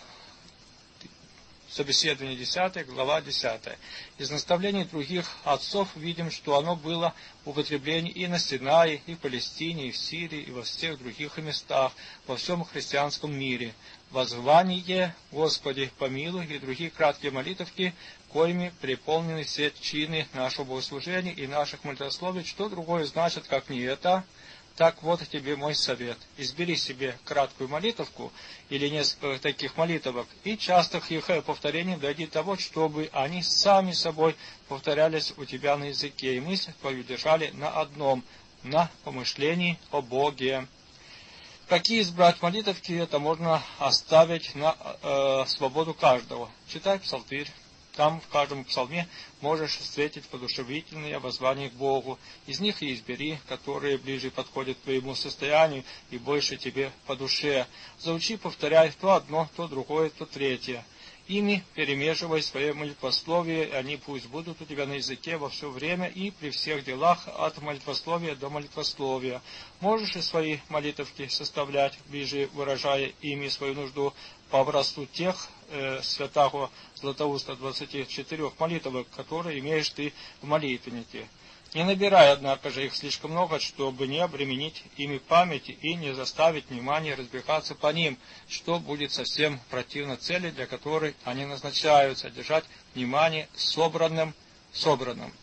Собеседование десятое, глава десятая. Из наставлений других отцов видим, что оно было в употреблении и на Синае, и в Палестине, и в Сирии, и во всех других местах, во всем христианском мире. Воззвание «Господи, помилуй» и другие краткие молитвки, коими переполнены все чины нашего богослужения и наших молитвословий, что другое значит, как не это. Так вот тебе мой совет. Избери себе краткую молитвку или несколько таких молитвок и частых их повторений дойди до того, чтобы они сами собой повторялись у тебя на языке, и мысль твою держали на одном, на помышлении о Боге. Какие избрать молитвки, это можно оставить на э, свободу каждого. Читай псалтырь. Там в каждом псалме можешь встретить подушевительные воззвания к Богу. Из них и избери, которые ближе подходят к твоему состоянию и больше тебе по душе. Заучи, повторяй то одно, то другое, то третье. Ими перемешивай свое молитвословие, и они пусть будут у тебя на языке во все время и при всех делах от молитвословия до молитвословия. Можешь и свои молитвки составлять, ближе выражая ими свою нужду, по образцу тех э, святого Златоуста двадцати четырех молитвок, которые имеешь ты в молитвеннике. Не набирай, однако же, их слишком много, чтобы не обременить ими памяти и не заставить внимание разбегаться по ним, что будет совсем противно цели, для которой они назначаются, держать внимание собранным, собранным.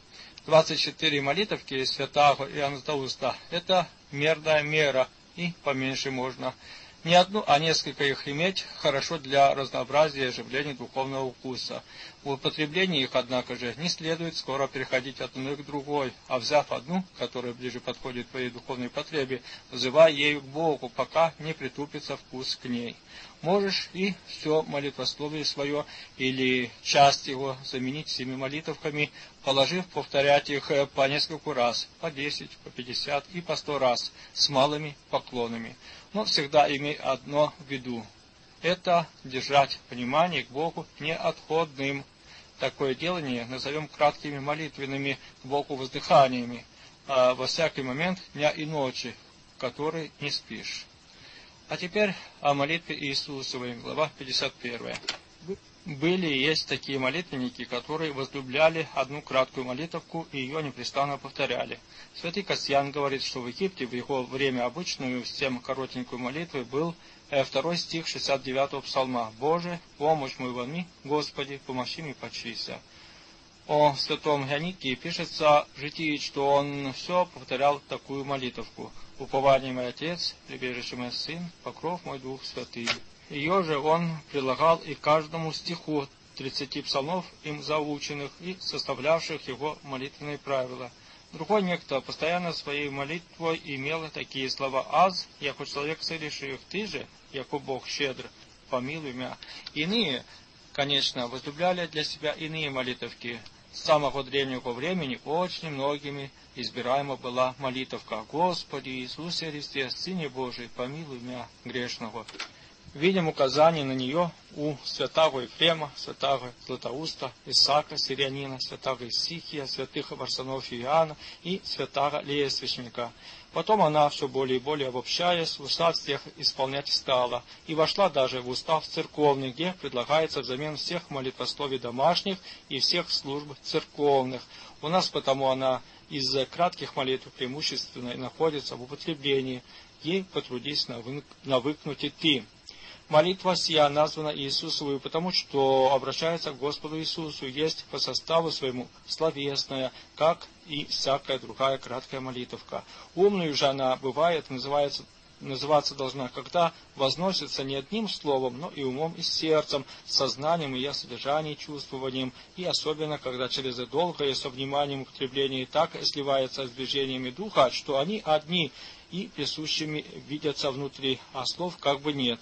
двадцать четыре молитовки святаго Иоанна Златоуста – это мерная мера, и поменьше можно. Не одну, а несколько их иметь хорошо для разнообразия и оживления духовного вкуса. В употреблении их, однако же, не следует скоро переходить от одной к другой, а взяв одну, которая ближе подходит твоей духовной потребе, взывай ею к Богу, пока не притупится вкус к ней. Можешь и все молитвословие свое или часть его заменить всеми молитовками, положив повторять их по нескольку раз, по десять, по пятьдесят и по сто раз, с малыми поклонами. Но всегда имей одно в виду. Это держать внимание к Богу неотходным. Такое делание назовем краткими молитвенными к Богу воздыханиями, а во всякий момент дня и ночи, в который не спишь. А теперь о молитве Иисусовой, глава пятьдесят первая. Были и есть такие молитвенники, которые возлюбляли одну краткую молитовку и ее непрестанно повторяли. Святый Касьян говорит, что в Египте в его время обычную, всем коротенькую молитву был второй стих шестьдесят девятого псалма. «Боже, помощь мой возьми, Господи, помощи мне, почися». О святом Ионикии пишется в житии, что он все повторял такую молитовку. «Упование мой Отец, прибежище мой Сын, покров мой Дух Святый». Ее же он прилагал и каждому стиху тридцати псалмов, им заученных и составлявших его молитвенные правила. Другой некто постоянно своей молитвой имел такие слова: «Аз, яко человек совершив, ты же, яко Бог щедр, помилуй меня». Иные, конечно, возлюбляли для себя иные молитовки. С самого древнего времени очень многими избираема была молитовка: «Господи Иисусе Христе, Сыне Божий, помилуй меня, грешного». Видим указание на нее у святаго Ефрема, святаго Златоуста, Исаака Сирианина, святаго Исихия, святых Варсонофия Иоанна и святаго Лея Священника. Потом она, все более и более обобщаясь, в устав всех исполнять стала, и вошла даже в устав церковный, где предлагается взамен всех молитвословий домашних и всех служб церковных. У нас потому она из кратких молитв преимущественно и находится в употреблении. Ей потрудись навыкнуть и ты. Молитва сия названа Иисусовой, потому что обращается к Господу Иисусу, есть по составу своему словесная, как и всякая другая краткая молитовка. Умную же она бывает, называется, называться должна, когда возносится не одним словом, но и умом и сердцем, сознанием ее содержания и чувствованием, и особенно, когда через долгое со вниманием употребление так сливается с движениями духа, что они одни и присущими видятся внутри, а слов как бы нет.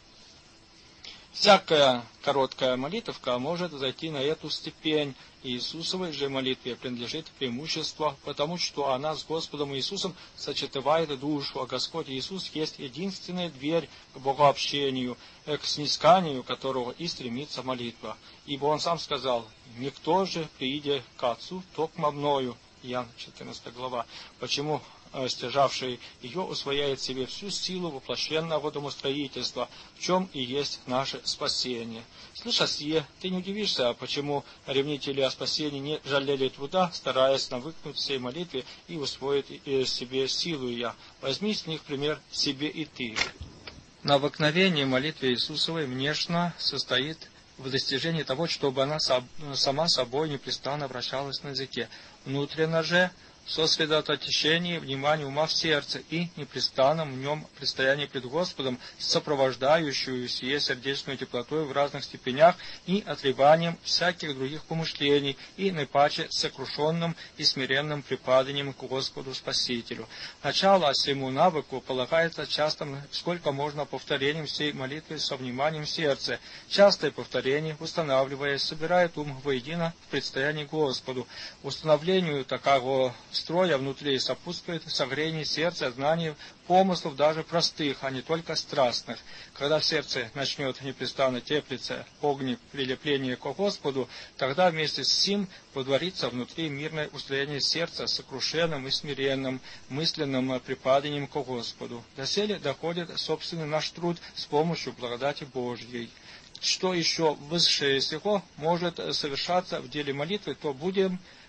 Всякая короткая молитовка может зайти на эту степень. Иисусовой же молитве принадлежит преимущество, потому что она с Господом Иисусом сочетывает душу, а Господь Иисус есть единственная дверь к богообщению, к снисканию которого и стремится молитва. Ибо Он сам сказал: «Никто же, приидя к Отцу, токмо мною». Иоанн четырнадцатая глава. Почему стяжавший ее усвояет себе всю силу воплощенного домостроительства, в чем и есть наше спасение. Слыша сие, ты не удивишься, почему ревнители о спасении не жалели труда, стараясь навыкнуть всей молитве и усвоить себе силу ее. Возьми с них пример себе и ты. Навыкновение молитвы Иисусовой внешне состоит в достижении того, чтобы она сама собой непрестанно вращалась на языке. Внутренно же сосредоточение внимания ума в сердце и непрестанном в нем предстоянии пред Господом, сопровождающую сие сердечную теплотой в разных степенях и отрыванием всяких других помышлений, и наипаче сокрушенным и смиренным припаданием к Господу Спасителю. Начало всему навыку полагается частым, сколько можно, повторением всей молитвы со вниманием в сердце. Частое повторение, устанавливаясь, собирает ум воедино в предстоянии Господу. Установлению такого строя внутри сопутствует согрение сердца, знаний, помыслов даже простых, а не только страстных. Когда в сердце начнет непрестанно теплиться огонь прилепления к Господу, тогда вместе с сим водворится внутри мирное устроение сердца, сокрушенным и смиренным, мысленным припаданием к Господу. Доселе доходит собственный наш труд с помощью благодати Божьей. Что еще высшее всего может совершаться в деле молитвы, то будем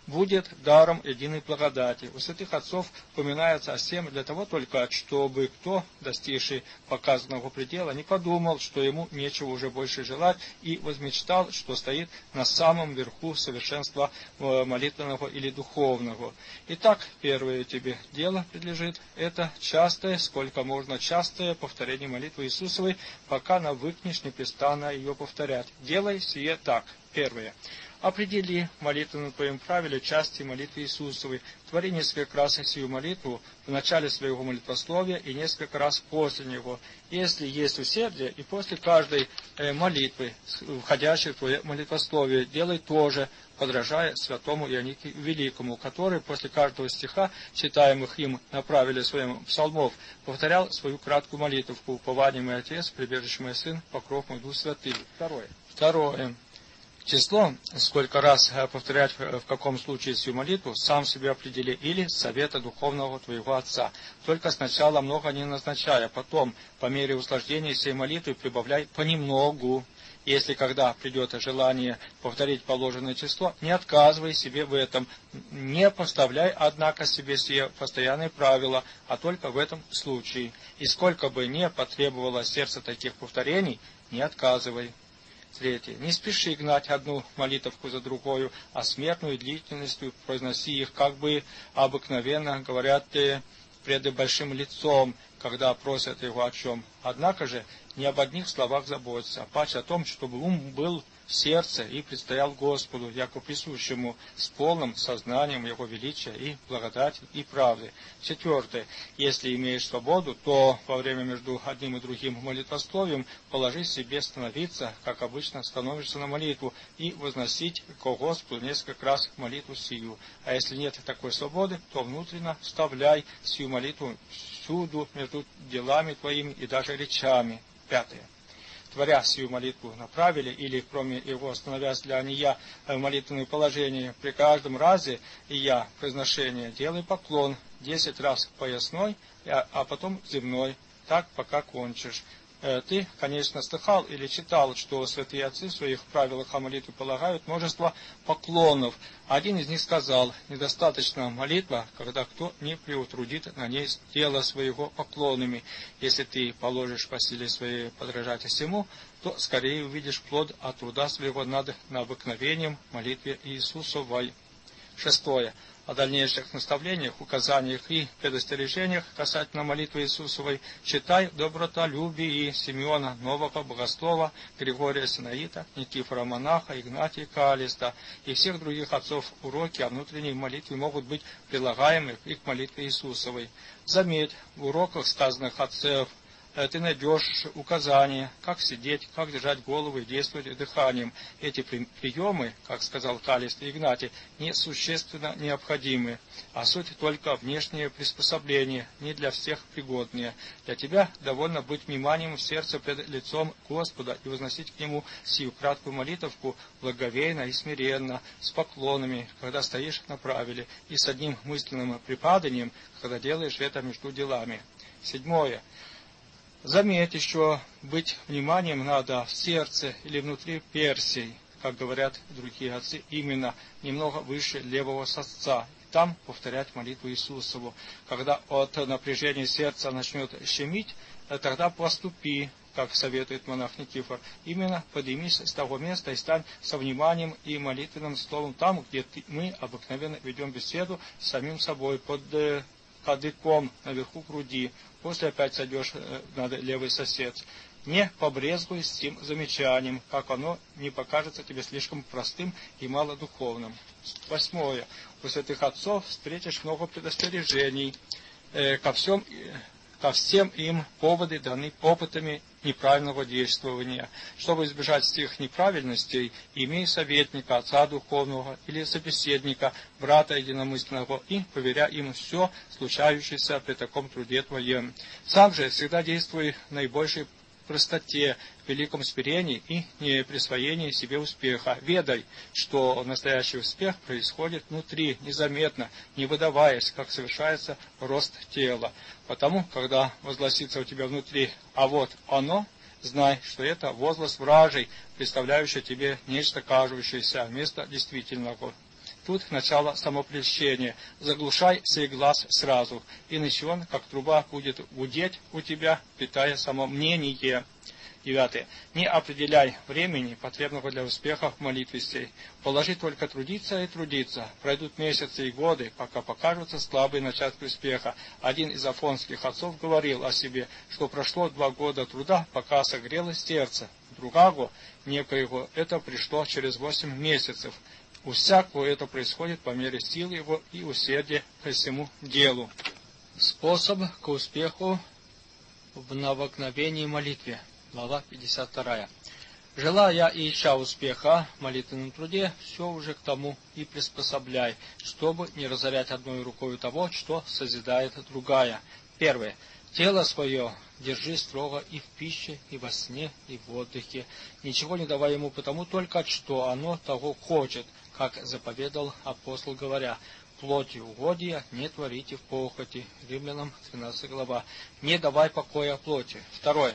будет даром единой благодати. У святых отцов упоминается о всем для того только, чтобы кто, достигший показанного предела, не подумал, что ему нечего уже больше желать, и возмечтал, что стоит на самом верху совершенства молитвенного или духовного. Итак, первое тебе дело предлежит, это частое, сколько можно частое повторение молитвы Иисусовой, пока навыкнешь непрестанно ее повторять. Делай сие так. Первое. Определи в молитвенном твоем правиле части молитвы Иисусовой. Твори несколько раз сию молитву в начале своего молитвословия и несколько раз после него. Если есть усердие, и после каждой э, молитвы, входящей в твое молитвословие, делай то же, подражая святому Ионике Великому, который после каждого стиха, читаемых им на правиле своем псалмов, повторял свою краткую молитву: «Упование мой Отец, прибежище мой Сын, покров мой Дух Святый». Второе. Второе. Число, сколько раз повторять в каком случае сию молитву, сам себе определи, или совета духовного твоего отца. Только сначала много не назначая, потом, по мере усложнения сей молитвы, прибавляй понемногу. Если когда придет желание повторить положенное число, не отказывай себе в этом. Не поставляй, однако, себе сие постоянные правила, а только в этом случае. И сколько бы не потребовало сердце таких повторений, не отказывай. Третье. Не спеши гнать одну молитовку за другою, а смертную длительностью произноси их, как бы обыкновенно говорят пред большим лицом, когда просят его о чем. Однако же не об одних словах заботься, а паче о том, чтобы ум был в сердце и предстоял Господу, яко присущему, с полным сознанием Его величия и благодати и правды. Четвертое. Если имеешь свободу, то во время между одним и другим молитвословием положи себе становиться, как обычно становишься на молитву, и возносить к Господу несколько раз молитву сию. А если нет такой свободы, то внутренно вставляй сию молитву всюду между делами твоими и даже речами. Пятое. Творя сию молитву на правиле, или кроме его становясь для нея в молитвенное положение, при каждом разе и я произношения делай поклон десять раз поясной, а потом земной, так пока кончишь. Ты, конечно, слыхал или читал, что святые отцы в своих правилах о молитве полагают множество поклонов. Один из них сказал: недостаточно молитва, когда кто не приутрудит на ней тело своего поклонами. Если ты положишь по силе своей подражать всему, то скорее увидишь плод от труда своего над обыкновением молитве Иисусовой. Шестое. О дальнейших наставлениях, указаниях и предостережениях касательно молитвы Иисусовой читай добротолюбии Симеона Нового Богослова, Григория Синаита, Никифора Монаха, Игнатия Калиста и всех других отцов. Уроки о внутренней молитве могут быть прилагаемы и к молитве Иисусовой. Заметь, в уроках сказанных отцов ты найдешь указания, как сидеть, как держать голову и действовать дыханием. Эти приемы, как сказал Калист и Игнатий, не существенно необходимы, а суть только внешнее приспособление, не для всех пригодные. Для тебя довольно быть вниманием в сердце пред лицом Господа и возносить к Нему сию краткую молитовку благоговейно и смиренно, с поклонами, когда стоишь на правиле, и с одним мысленным припаданием, когда делаешь это между делами. Седьмое. Заметь еще, быть вниманием надо в сердце или внутри персей, как говорят другие отцы, именно немного выше левого сосца. Там повторять молитву Иисусову. Когда от напряжения сердца начнет щемить, тогда поступи, как советует монах Никифор. Именно поднимись с того места и стань со вниманием и молитвенным словом там, где ты, мы обыкновенно ведем беседу с самим собой, под кадыком наверху груди. После опять сойдешь над левый сосед. Не побрезгуй с тем замечанием, как оно не покажется тебе слишком простым и малодуховным. Восьмое. У святых отцов встретишь много предостережений. Э, ко, всем, ко всем им поводы даны опытами неправильного действования. Чтобы избежать всех неправильностей, имей советника, отца духовного или собеседника, брата единомысленного, и поверяй им все случающееся при таком труде твоем. Сам же всегда действуй в наибольшей простоте, великом смирении и не присвоении себе успеха. Ведай, что настоящий успех происходит внутри, незаметно, не выдаваясь, как совершается рост тела. Потому, когда возгласится у тебя внутри «а вот оно», знай, что это возглас вражий, представляющий тебе нечто кажущееся вместо действительного. Тут начало самопрельщения. Заглушай сей глаз сразу, иначе он, как труба, будет гудеть у тебя, питая самомнение. Девятое. Не определяй времени, потребного для успеха в молитве сей. Положи только трудиться и трудиться. Пройдут месяцы и годы, пока покажутся слабые начатки успеха. Один из афонских отцов говорил о себе, что прошло два года труда, пока согрелось сердце. Другого, некоего, это пришло через восемь месяцев. У всякого это происходит по мере силы его и усердия ко всему делу. Способ к успеху в новокновении молитве. Глава пятьдесят вторая. Желая и ища успеха в молитвенном труде, все уже к тому и приспособляй, чтобы не разорять одной рукой того, что созидает другая. Первое. Тело свое держи строго и в пище, и во сне, и в отдыхе. Ничего не давай ему потому только, что оно того хочет, как заповедал апостол, говоря: плоти угодья не творите в похоти. Римлянам тринадцатая глава. Не давай покоя плоти. Второе.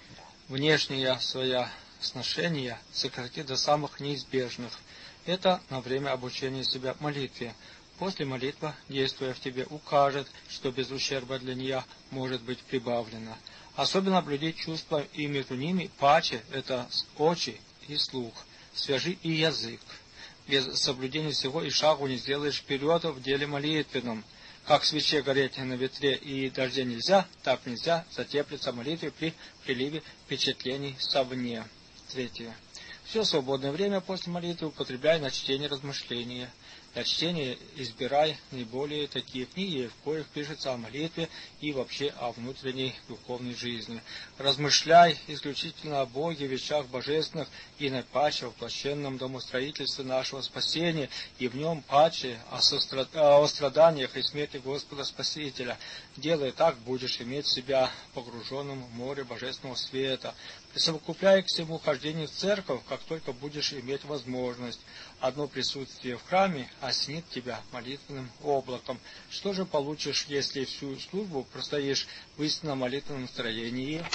Внешние свои сношения сократи до самых неизбежных. Это на время обучения себя молитве. После молитвы, действуя в тебе, укажет, что без ущерба для нее может быть прибавлено. Особенно блюди чувства, и между ними паче – это очи и слух. Свяжи и язык. Без соблюдения всего и шагу не сделаешь вперед в деле молитвенном. Как свече гореть на ветре и дожде нельзя, так нельзя затеплиться молитве при приливе впечатлений совне. Третье. Все свободное время после молитвы употребляй на чтение размышления. Для чтения избирай наиболее такие книги, в коих пишется о молитве и вообще о внутренней духовной жизни. Размышляй исключительно о Боге, вещах божественных и наипаче о воплощенном домостроительстве нашего спасения, и в нем паче о, сострад... о страданиях и смерти Господа Спасителя. Делая так, будешь иметь себя погруженным в море божественного света. Присовокупляй к всему хождению в церковь, как только будешь иметь возможность. Одно присутствие в храме осенит тебя молитвенным облаком. Что же получишь, если всю службу простоишь в истинном молитвенном настроении?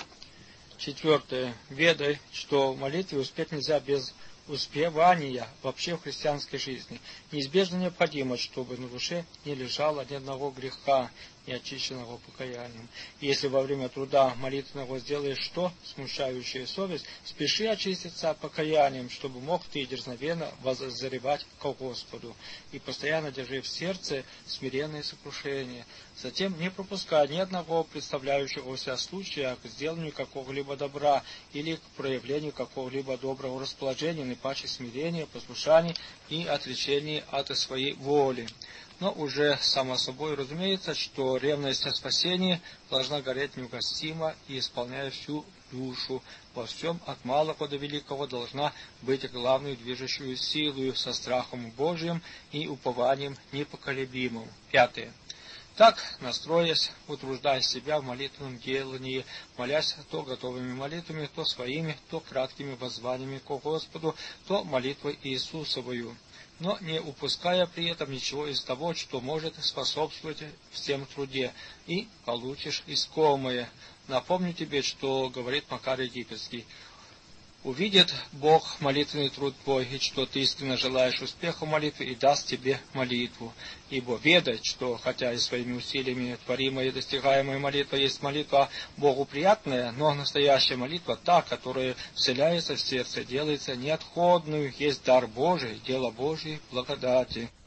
Четвертое. Ведай, что в молитве успеть нельзя без успевания вообще в христианской жизни. Неизбежно необходимо, чтобы на душе не лежало ни одного греха, не очищенного покаянием. Если во время труда молитвенного сделаешь что, смущающее совесть, спеши очиститься покаянием, чтобы мог ты дерзновенно воззревать к Господу, и постоянно держи в сердце смиренное сокрушение. Затем не пропускай ни одного представляющегося случая к сделанию какого-либо добра или к проявлению какого-либо доброго расположения, наипаче смирения, послушания и отречения от своей воли. Но уже само собой разумеется, что ревность о спасении должна гореть неугасимо и, исполняя всю душу, во всем от малого до великого должна быть главной движущей силой со страхом Божиим и упованием непоколебимым. Пятое. Так, настроясь, утруждай себя в молитвенном делании, молясь то готовыми молитвами, то своими, то краткими воззваниями к Господу, то молитвой Иисусовою, но не упуская при этом ничего из того, что может способствовать всем труде, и получишь искомое. Напомню тебе, что говорит Макар Египетский: увидит Бог молитвенный труд твой, и что ты искренне желаешь успеха в молитве, и даст тебе молитву. Ибо ведай, что, хотя и своими усилиями творимая и достигаемая молитва есть молитва Богу приятная, но настоящая молитва, та, которая вселяется в сердце, делается неотходную, есть дар Божий, дело Божьей благодати.